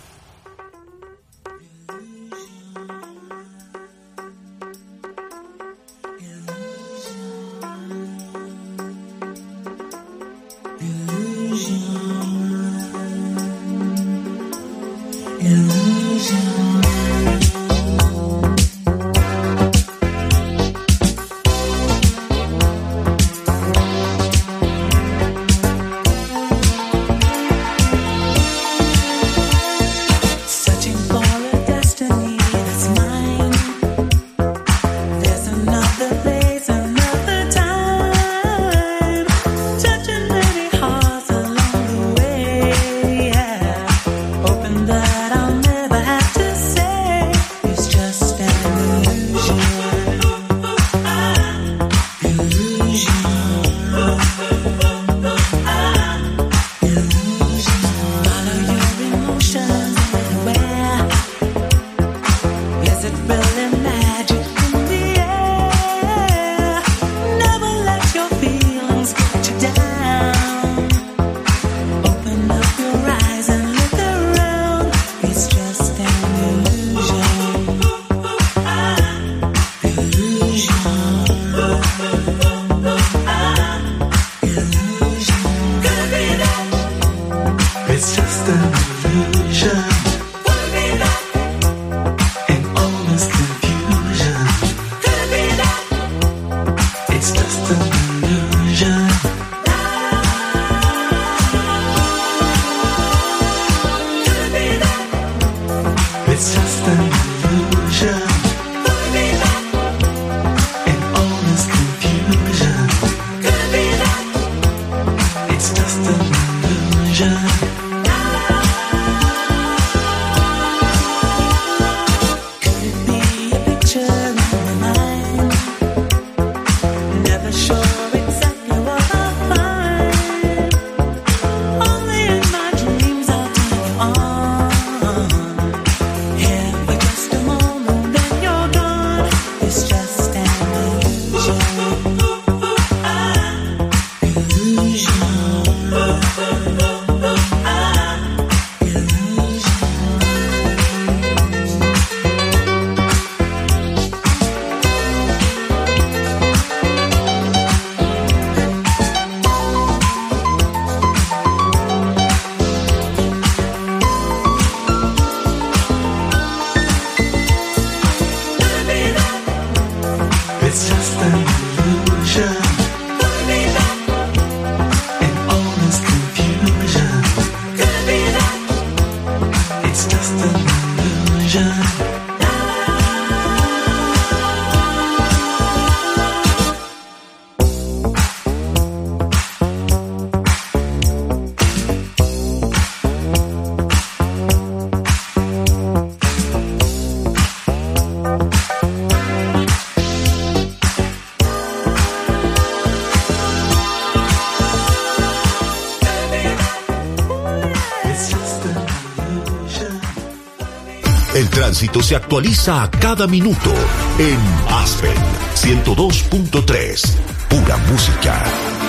El tránsito se actualiza a cada minuto en Aspen ciento dos punto tres. Pura música.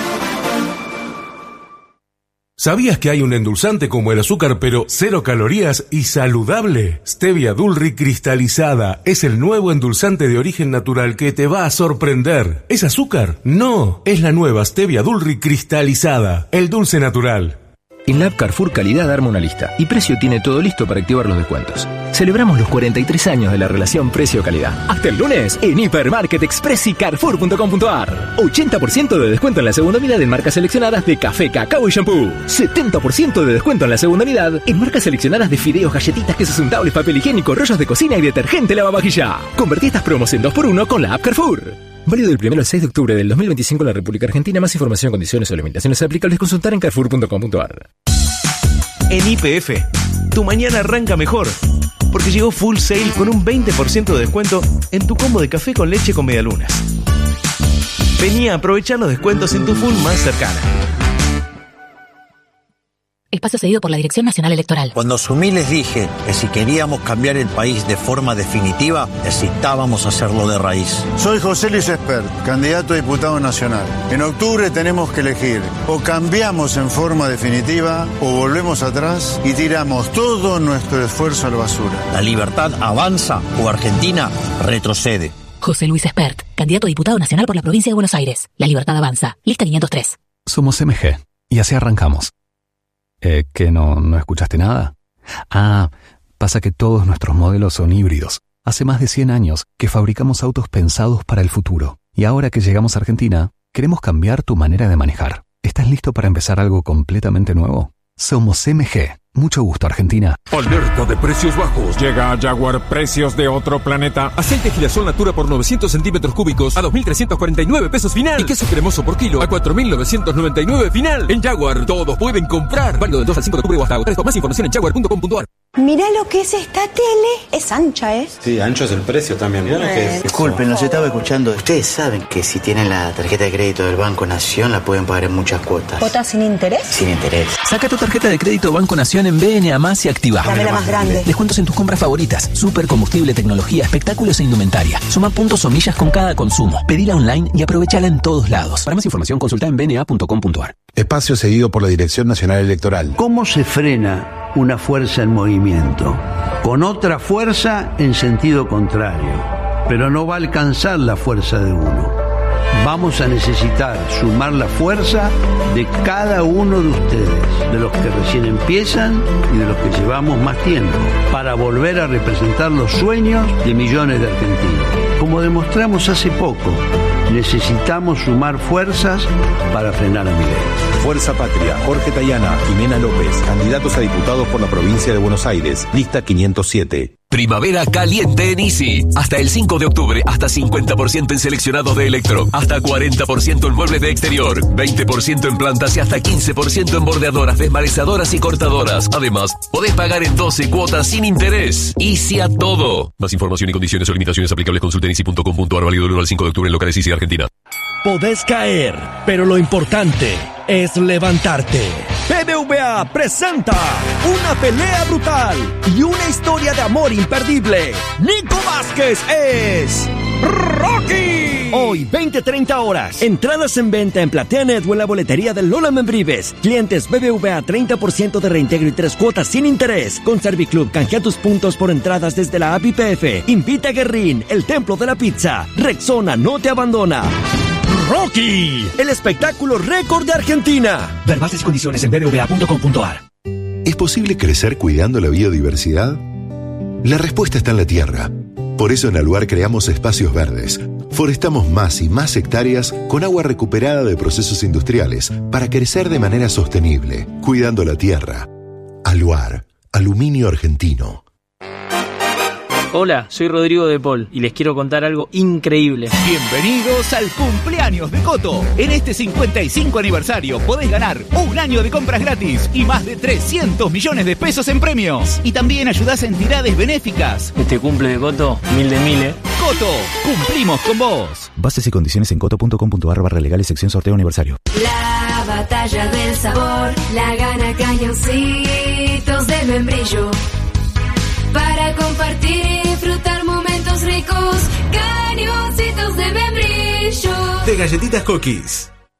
¿Sabías que hay un endulzante como el azúcar pero cero calorías y saludable? Stevia Dulri cristalizada es el nuevo endulzante de origen natural que te va a sorprender. ¿Es azúcar? No, es la nueva Stevia Dulri cristalizada, el dulce natural. En la app Carrefour Calidad arma una lista y Precio tiene todo listo para activar los descuentos. Celebramos los cuarenta y tres años de la relación precio-calidad. Hasta el lunes en Hipermarket Express y Carrefour punto com punto ar. ochenta por ciento de descuento en la segunda unidad en marcas seleccionadas de café, cacao y shampoo. setenta por ciento de descuento en la segunda unidad en marcas seleccionadas de fideos, galletitas, quesos untables, papel higiénico, rollos de cocina y detergente lavavajilla. Convertí estas promos en dos por uno con la app Carrefour. Válido del primero al seis de octubre del dos mil veinticinco en la República Argentina. Más información, condiciones o limitaciones aplicables consultar en carrefour punto com punto ar. En Y P F, tu mañana arranca mejor, porque llegó Full Sail con un veinte por ciento de descuento en tu combo de café con leche con medialunas. Vení a aprovechar los descuentos en tu Full más cercana. Espacio cedido por la Dirección Nacional Electoral. Cuando asumí les dije que si queríamos cambiar el país de forma definitiva, necesitábamos hacerlo de raíz. Soy José Luis Espert, candidato a diputado nacional. En octubre tenemos que elegir: o cambiamos en forma definitiva o volvemos atrás y tiramos todo nuestro esfuerzo a la basura. La libertad avanza o Argentina retrocede. José Luis Espert, candidato a diputado nacional por la provincia de Buenos Aires. La libertad avanza. Lista quinientos tres. Somos M G y así arrancamos. Eh, ¿que no, no escuchaste nada? Ah, pasa que todos nuestros modelos son híbridos. Hace más de cien años que fabricamos autos pensados para el futuro. Y ahora que llegamos a Argentina, queremos cambiar tu manera de manejar. ¿Estás listo para empezar algo completamente nuevo? Somos M G. Mucho gusto, Argentina. Alerta de precios bajos. Llega a Jaguar precios de otro planeta. Aceite girasol Natura por novecientos centímetros cúbicos a dos mil trescientos cuarenta y nueve pesos final. Y queso cremoso por kilo a cuatro mil novecientos noventa y nueve final. En Jaguar todos pueden comprar. Válido del dos al cinco de octubre o hasta agotar. Más información en jaguar punto com punto ar. Mirá lo que es esta tele. Es ancha, ¿eh? Sí, ancho es el precio también. Mirá lo que es. Disculpen, los estaba escuchando. Ustedes saben que si tienen la tarjeta de crédito del Banco Nación la pueden pagar en muchas cuotas. ¿Cuotas sin interés? Sin interés. Saca tu tarjeta de crédito Banco Nación en B N A más y activa. Dame la más grande. Descuentos en tus compras favoritas. Super combustible, tecnología, espectáculos e indumentaria. Suma puntos o millas con cada consumo. Pedila online y aprovechala en todos lados. Para más información consulta en b n a punto com punto ar. Espacio seguido por la Dirección Nacional Electoral. ¿Cómo se frena una fuerza en movimiento? Con otra fuerza en sentido contrario. Pero no va a alcanzar la fuerza de uno. Vamos a necesitar sumar la fuerza de cada uno de ustedes, de los que recién empiezan y de los que llevamos más tiempo, para volver a representar los sueños de millones de argentinos. Como demostramos hace poco, necesitamos sumar fuerzas para frenar a Milei. Fuerza Patria, Jorge Tayana, Jimena López, candidatos a diputados por la provincia de Buenos Aires, lista quinientos siete. Primavera caliente en Easy. Hasta el cinco de octubre, hasta cincuenta por ciento en seleccionados de electro, hasta cuarenta por ciento en muebles de exterior, veinte por ciento en plantas y hasta quince por ciento en bordeadoras, desmarezadoras y cortadoras. Además, podés pagar en doce cuotas sin interés. Easy a todo. Más información y condiciones o limitaciones aplicables consulta en easy punto com punto ar, válido del uno al cinco de octubre en locales Easy Argentina. Podés caer, pero lo importante es levantarte. B B V A presenta una pelea brutal y una historia de amor imperdible. Nico Vázquez es Rocky. Hoy, veinte treinta horas. Entradas en venta en PlateaNet o en la boletería de Lola Membrives. Clientes B B V A treinta por ciento de reintegro y tres cuotas sin interés. Con Serviclub canjea tus puntos por entradas desde la app I P F. Invita a Guerrín, el templo de la pizza. Rexona no te abandona. Rocky, el espectáculo récord de Argentina. Ver bases y condiciones en b b v a punto com punto ar. ¿Es posible crecer cuidando la biodiversidad? La respuesta está en la tierra. Por eso en Aluar creamos espacios verdes. Forestamos más y más hectáreas con agua recuperada de procesos industriales para crecer de manera sostenible, cuidando la tierra. Aluar, aluminio argentino. Hola, soy Rodrigo de Paul y les quiero contar algo increíble. Bienvenidos al cumpleaños de Coto. En este cincuenta y cinco aniversario podés ganar un año de compras gratis y más de trescientos millones de pesos en premios. Y también ayudás a entidades benéficas. Este cumple de Coto, mil de mil, ¿eh? Coto, cumplimos con vos. Bases y condiciones en coto punto com punto ar barra legales sección sorteo aniversario. La batalla del sabor la gana Cañoncitos de Membrillo. Para compartir y disfrutar momentos ricos, Cañoncitos de Membrillo. De galletitas Cookies.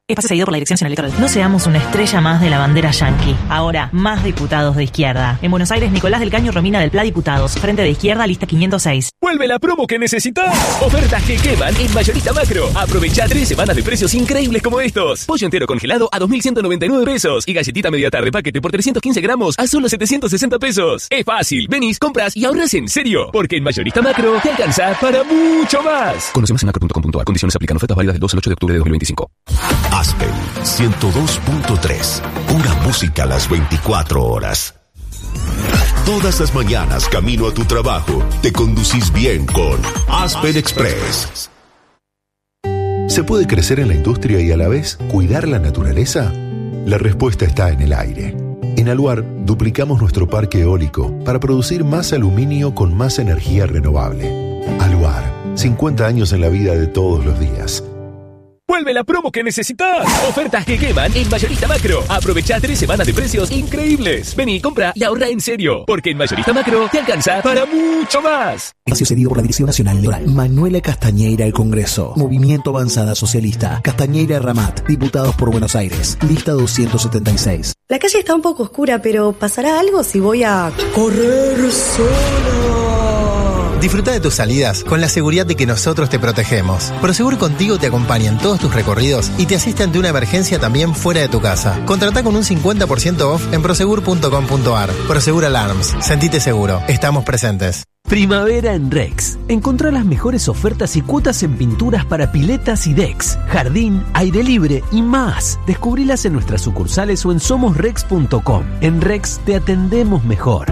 Espacio cedido por la Dirección Nacional Electoral. No seamos una estrella más de la bandera yanqui. Ahora, más diputados de izquierda. En Buenos Aires, Nicolás del Caño y Romina del Pla, diputados. Frente de Izquierda, lista quinientos seis. ¡Vuelve la promo que necesitas! Ofertas que queman en Mayorista Macro. Aprovecha tres semanas de precios increíbles como estos. Pollo entero congelado a dos mil ciento noventa y nueve pesos. Y galletita media tarde paquete por trescientos quince gramos a solo setecientos sesenta pesos. Es fácil. Venís, compras y ahorras en serio. Porque en Mayorista Macro te alcanza para mucho más. Conoce más en macro punto com punto a r. Condiciones aplican. Ofertas válidas del dos al ocho de octubre de dos mil veinticinco. Aspen ciento dos punto tres. Pura música a las veinticuatro horas. Todas las mañanas camino a tu trabajo, te conducís bien con Aspen Express. ¿Se puede crecer en la industria y a la vez cuidar la naturaleza? La respuesta está en el aire. En Aluar duplicamos nuestro parque eólico para producir más aluminio con más energía renovable. Aluar, cincuenta años en la vida de todos los días. ¡Vuelve la promo que necesitas! Ofertas que queman en Mayorista Macro. Aprovecha tres semanas de precios increíbles. Vení, compra y ahorra en serio. Porque en Mayorista Macro te alcanza para mucho más. Espacio cedido por la Dirección Nacional Electoral. Manuela Castañeira al Congreso. Movimiento Avanzada Socialista. Castañeira Ramat. Diputados por Buenos Aires. Lista doscientos setenta y seis. La calle está un poco oscura, pero ¿pasará algo si voy a correr sola? Disfruta de tus salidas con la seguridad de que nosotros te protegemos. Prosegur Contigo te acompaña en todos tus recorridos y te asiste ante una emergencia también fuera de tu casa. Contratá con un cincuenta por ciento off en prosegur punto com punto a r. Prosegur Alarms. Sentite seguro. Estamos presentes. Primavera en Rex. Encontrá las mejores ofertas y cuotas en pinturas para piletas y decks, jardín, aire libre y más. Descubrilas en nuestras sucursales o en somos rex punto com. En Rex te atendemos mejor.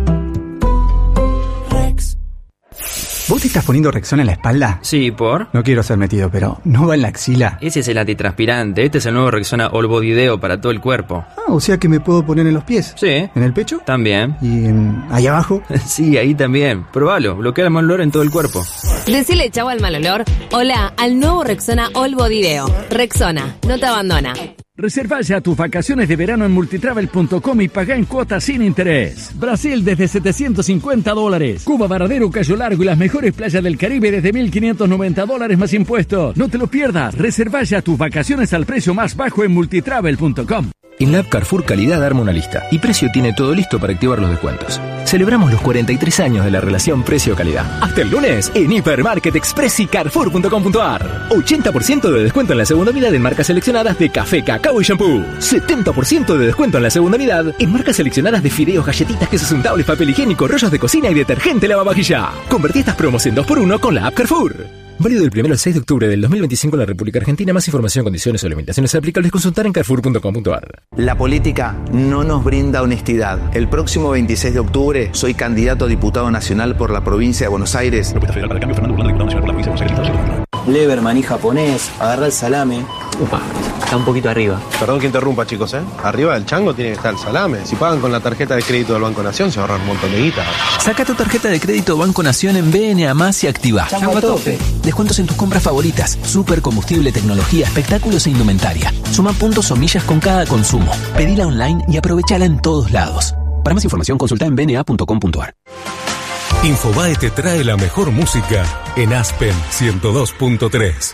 ¿Vos te estás poniendo Rexona en la espalda? Sí, ¿por? No quiero ser metido, pero ¿no va en la axila? Ese es el antitranspirante. Este es el nuevo Rexona All Body Deo para todo el cuerpo. Ah, o sea que me puedo poner en los pies. Sí. ¿En el pecho? También. ¿Y en... ahí abajo? Sí, ahí también. Probalo. Bloquea el mal olor en todo el cuerpo. Decile chau al mal olor. Hola al nuevo Rexona All Body Deo. Rexona, no te abandona. Reserva ya tus vacaciones de verano en multitravel punto com y pagá en cuotas sin interés. Brasil desde setecientos cincuenta dólares. Cuba, Varadero, Cayo Largo y las mejores playas del Caribe desde mil quinientos noventa dólares más impuestos. No te lo pierdas. Reserva ya tus vacaciones al precio más bajo en multitravel punto com. En la app Carrefour Calidad arma una lista y Precio tiene todo listo para activar los descuentos. Celebramos los cuarenta y tres años de la relación precio-calidad. Hasta el lunes en Hipermarket Express y carrefour punto com punto a r. ochenta por ciento de descuento en la segunda unidad en marcas seleccionadas de café, cacao y shampoo. setenta por ciento de descuento en la segunda unidad en marcas seleccionadas de fideos, galletitas, quesos untables, papel higiénico, rollos de cocina y detergente lavavajilla. Convertí estas promos en dos por uno con la app Carrefour. Válido del primero al seis de octubre del dos mil veinticinco en la República Argentina. Más información, condiciones o limitaciones aplicables consultar en carrefour punto com punto a r. La política no nos brinda honestidad. El próximo veintiséis de octubre soy candidato a diputado nacional por la provincia de Buenos Aires. Propuesta federal para el cambio, Fernando Bernardo, diputado nacional por la provincia de Buenos Aires. Lever, maní japonés, agarra el salame. Upa, está un poquito arriba. Perdón que interrumpa, chicos, ¿eh? Arriba del chango tiene que estar el salame. Si pagan con la tarjeta de crédito del Banco Nación, se ahorran un montón de guita. Saca tu tarjeta de crédito Banco Nación en B N A más y activa. Chango a tope. Descuentos en tus compras favoritas. Super combustible, tecnología, espectáculos e indumentaria. Suma puntos o millas con cada consumo. Pedila online y aprovechala en todos lados. Para más información, consulta en b n a punto com punto a r. Infobae te trae la mejor música en Aspen ciento dos punto tres.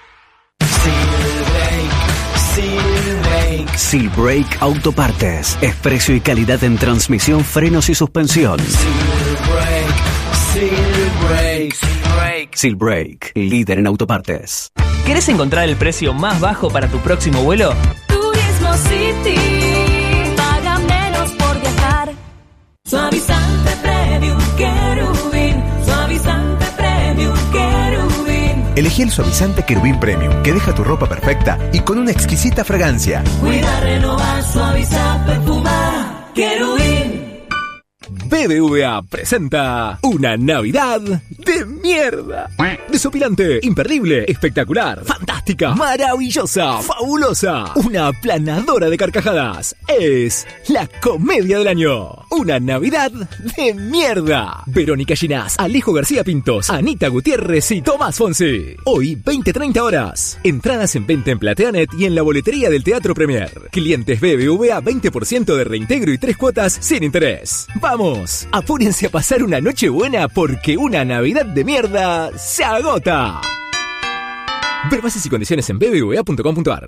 Seal Brake Autopartes. Es precio y calidad en transmisión, frenos y suspensión. Seal Brake, líder en autopartes. ¿Querés encontrar el precio más bajo para tu próximo vuelo? Turismo City. Paga menos por viajar. Suavizante Premium Querubín. Suavizante Premium Querubín. Elegí el suavizante Querubín Premium, que deja tu ropa perfecta y con una exquisita fragancia. Cuida, renovar, suavizar, perfumar. Querubín. B B V A presenta una Navidad de mierda. Desopilante, imperdible, espectacular, fantástica, maravillosa, fabulosa. Una aplanadora de carcajadas. Es la comedia del año. Una Navidad de mierda. Verónica Ginás, Alejo García Pintos, Anita Gutiérrez y Tomás Fonsi. Hoy, veinte treinta horas. Entradas en venta en Plateanet y en la boletería del Teatro Premier. Clientes B B V A, veinte por ciento de reintegro y tres cuotas sin interés. ¡Vamos! Apúrense a pasar una noche buena porque una Navidad de mierda se agota. Ver bases y condiciones en b b v a punto com punto a r.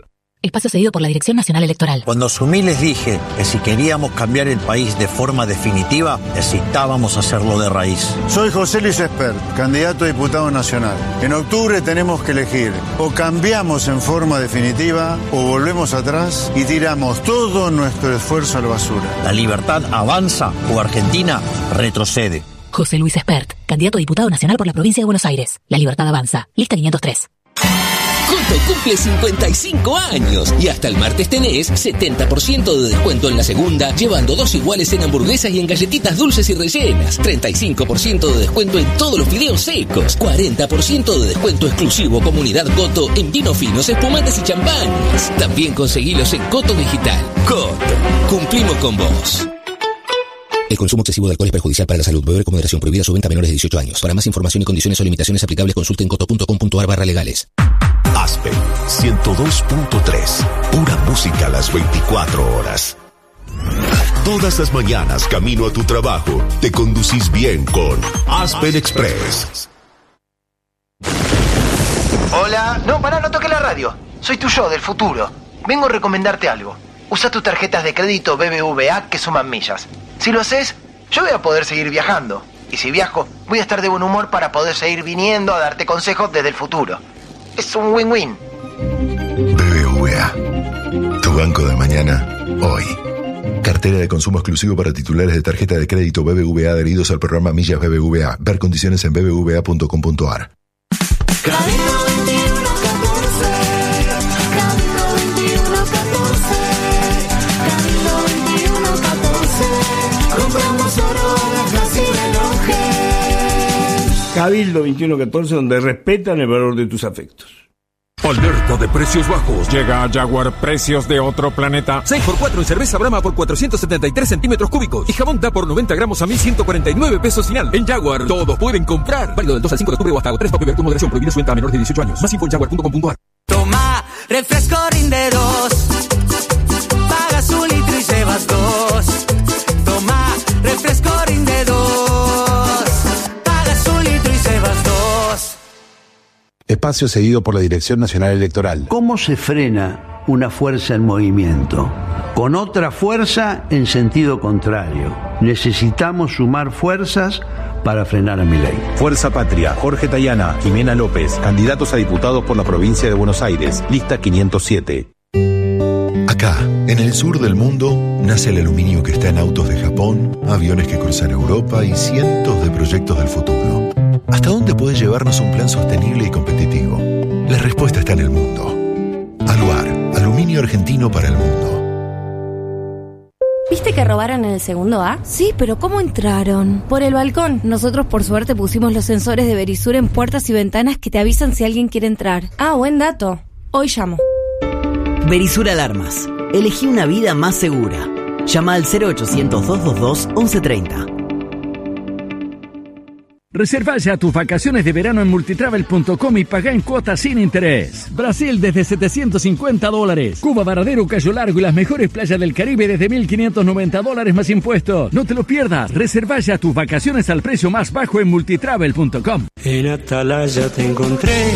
Espacio cedido por la Dirección Nacional Electoral. Cuando asumí les dije que si queríamos cambiar el país de forma definitiva, necesitábamos hacerlo de raíz. Soy José Luis Espert, candidato a diputado nacional. En octubre tenemos que elegir: o cambiamos en forma definitiva o volvemos atrás y tiramos todo nuestro esfuerzo a la basura. La libertad avanza o Argentina retrocede. José Luis Espert, candidato a diputado nacional por la provincia de Buenos Aires. La libertad avanza. Lista quinientos tres. Coto cumple cincuenta y cinco años y hasta el martes tenés setenta por ciento de descuento en la segunda, llevando dos iguales en hamburguesas y en galletitas dulces y rellenas, treinta y cinco por ciento de descuento en todos los fideos secos, cuarenta por ciento de descuento exclusivo Comunidad Coto en vinos finos, espumantes y champañas. También conseguilos en Coto Digital. Coto, cumplimos con vos. El consumo excesivo de alcohol es perjudicial para la salud. Beber con moderación. Prohibida su venta a menores de dieciocho años. Para más información y condiciones o limitaciones aplicables, consulten coto punto com punto ar barra legales. Aspen ciento dos punto tres. Pura música a las veinticuatro horas. Todas las mañanas, camino a tu trabajo, te conducís bien con Aspen Express. Hola. No, pará, no toques la radio. Soy tu yo del futuro. Vengo a recomendarte algo. Usa tus tarjetas de crédito B B V A que suman millas. Si lo haces, yo voy a poder seguir viajando. Y si viajo, voy a estar de buen humor para poder seguir viniendo a darte consejos desde el futuro. Es un win-win. B B V A. Tu banco de mañana, hoy. Cartera de consumo exclusivo para titulares de tarjeta de crédito B B V A adheridos al programa Millas B B V A. Ver condiciones en b b v a punto com punto ar. Cabildo veintiuno catorce, donde respetan el valor de tus afectos. Alerta de precios bajos. Llega a Jaguar, precios de otro planeta. seis por cuatro en cerveza Brahma por cuatrocientos setenta y tres centímetros cúbicos. Y jabón Da por noventa gramos a mil ciento cuarenta y nueve pesos final. En Jaguar, todos pueden comprar. Válido del dos al cinco de octubre o hasta agotar stock y ver con moderación. Prohibida su venta a menores de dieciocho años. Más info en jaguar punto com punto ar. Toma, refresco rinde dos. Pagas un litro y llevas dos. Toma, refresco rinde dos. Espacio cedido por la Dirección Nacional Electoral. ¿Cómo se frena una fuerza en movimiento? Con otra fuerza en sentido contrario. Necesitamos sumar fuerzas para frenar a Milei. Fuerza Patria, Jorge Tayana, Jimena López, candidatos a diputados por la provincia de Buenos Aires, lista quinientos siete. Acá, en el sur del mundo, nace el aluminio que está en autos de Japón, aviones que cruzan Europa y cientos de proyectos del futuro. ¿Hasta dónde puede llevarnos un plan sostenible y competitivo? La respuesta está en el mundo. Aluar, aluminio argentino para el mundo. ¿Viste que robaron en el segundo A? Sí, pero ¿cómo entraron? Por el balcón. Nosotros por suerte pusimos los sensores de Verisur en puertas y ventanas que te avisan si alguien quiere entrar. Ah, buen dato. Hoy llamo. Verisur Alarmas. Elegí una vida más segura. Llama al cero ochocientos, doscientos veintidós, once treinta. Reserva ya tus vacaciones de verano en multitravel punto com y paga en cuotas sin interés. Brasil desde setecientos cincuenta dólares. Cuba, Varadero, Cayo Largo y las mejores playas del Caribe desde mil quinientos noventa dólares más impuestos. No te lo pierdas. Reserva ya tus vacaciones al precio más bajo en multitravel punto com. En Atalaya te encontré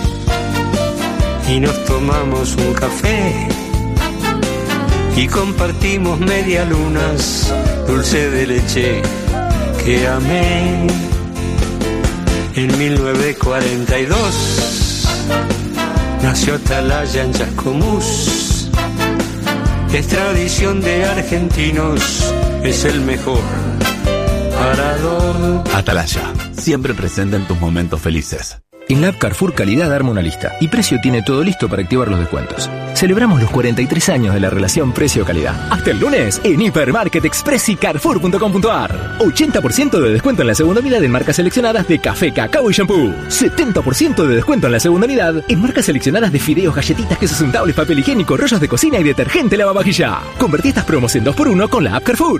y nos tomamos un café y compartimos medialunas, dulce de leche que amé. En mil novecientos cuarenta y dos nació Atalaya en Chascomús. Es tradición de argentinos, es el mejor parador. Atalaya, siempre presente en tus momentos felices. En la app Carrefour Calidad arma una lista y Precio tiene todo listo para activar los descuentos. Celebramos los cuarenta y tres años de la relación precio-calidad. Hasta el lunes en Hipermarket Express y carrefour punto com punto ar. ochenta por ciento de descuento en la segunda unidad en marcas seleccionadas de café, cacao y shampoo. setenta por ciento de descuento en la segunda unidad en marcas seleccionadas de fideos, galletitas, quesos untables, papel higiénico, rollos de cocina y detergente lavavajilla. Convertí estas promos en dos por uno con la app Carrefour.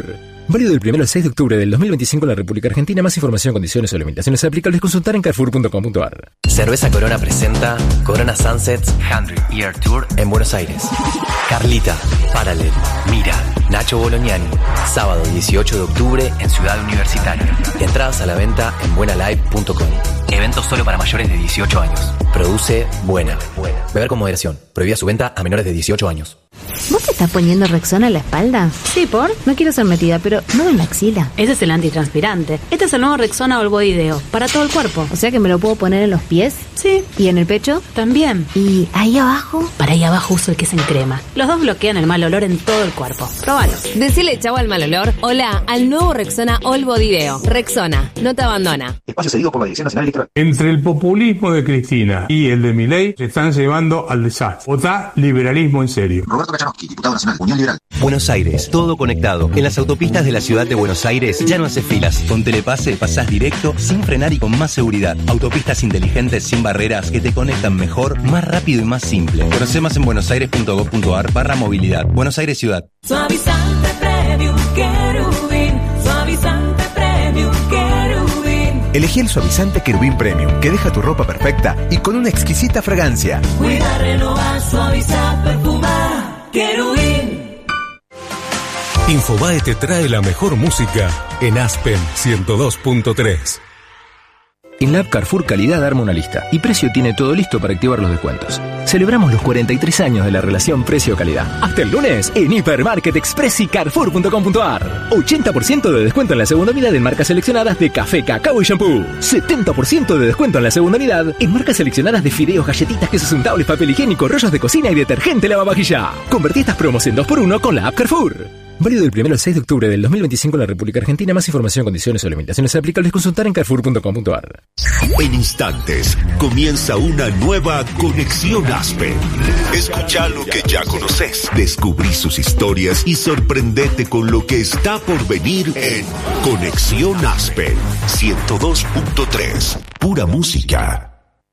Válido del primero al seis de octubre del dos mil veinticinco en la República Argentina. Más información, condiciones o limitaciones aplicables, consultar en carrefour punto com punto a r. Cerveza Corona presenta Corona Sunsets cien Year Tour en Buenos Aires. Carlita, Paralel, Mira, Nacho Bolognani. Sábado dieciocho de octubre en Ciudad Universitaria. Entradas a la venta en buena live punto com. Evento solo para mayores de dieciocho años. Produce Buena. Beber con moderación. Prohibida su venta a menores de dieciocho años. ¿Vos te estás poniendo Rexona en la espalda? Sí, ¿por? No quiero ser metida, pero no en la axila. Ese es el antitranspirante. Este es el nuevo Rexona All Body Deo, para todo el cuerpo. O sea que me lo puedo poner en los pies. Sí. ¿Y en el pecho? También. ¿Y ahí abajo? Para ahí abajo uso el que es en crema. Los dos bloquean el mal olor en todo el cuerpo. Próbalo. Decile chau al mal olor. Hola al nuevo Rexona All Body Deo. Rexona, no te abandona. Espacio cedido por la Dirección Nacional Electoral. Entre el populismo de Cristina y el de Milei se están llevando al desastre. Votá liberalismo en serio. Roberto Kachanovsky, diputado nacional, Unión Liberal. Buenos Aires, todo conectado. En las autopistas de la ciudad de Buenos Aires ya no haces filas. Con Telepase pasás directo, sin frenar y con más seguridad. Autopistas inteligentes sin barreras que te conectan mejor, más rápido y más simple. Conoce más en buenosaires.gov.ar barra movilidad. Buenos Aires Ciudad. Suavizante Premium Querubín. Suavizante Premium Querubín. Elegí el suavizante Querubín Premium, que deja tu ropa perfecta y con una exquisita fragancia. Cuida, renovar, suavizar, perfumar. Querubín. Infobae te trae la mejor música en Aspen ciento dos punto tres. En la app Carrefour Calidad arma una lista y Precio tiene todo listo para activar los descuentos. Celebramos los cuarenta y tres años de la relación precio-calidad. Hasta el lunes en Hipermarket Express y carrefour punto com punto a r. ochenta por ciento de descuento en la segunda unidad en marcas seleccionadas de café, cacao y shampoo. setenta por ciento de descuento en la segunda unidad en marcas seleccionadas de fideos, galletitas, quesos untables, papel higiénico, rollos de cocina y detergente lavavajilla. Convertí estas promos en dos por uno con la app Carrefour. Válido del primero al seis de octubre del dos mil veinticinco en la República Argentina. Más información, condiciones o limitaciones aplicables, consultar en carrefour punto com punto a r. En instantes comienza una nueva Conexión Aspen. Escucha lo que ya conoces, descubrí sus historias y sorprendete con lo que está por venir en Conexión Aspen ciento dos punto tres. Pura música.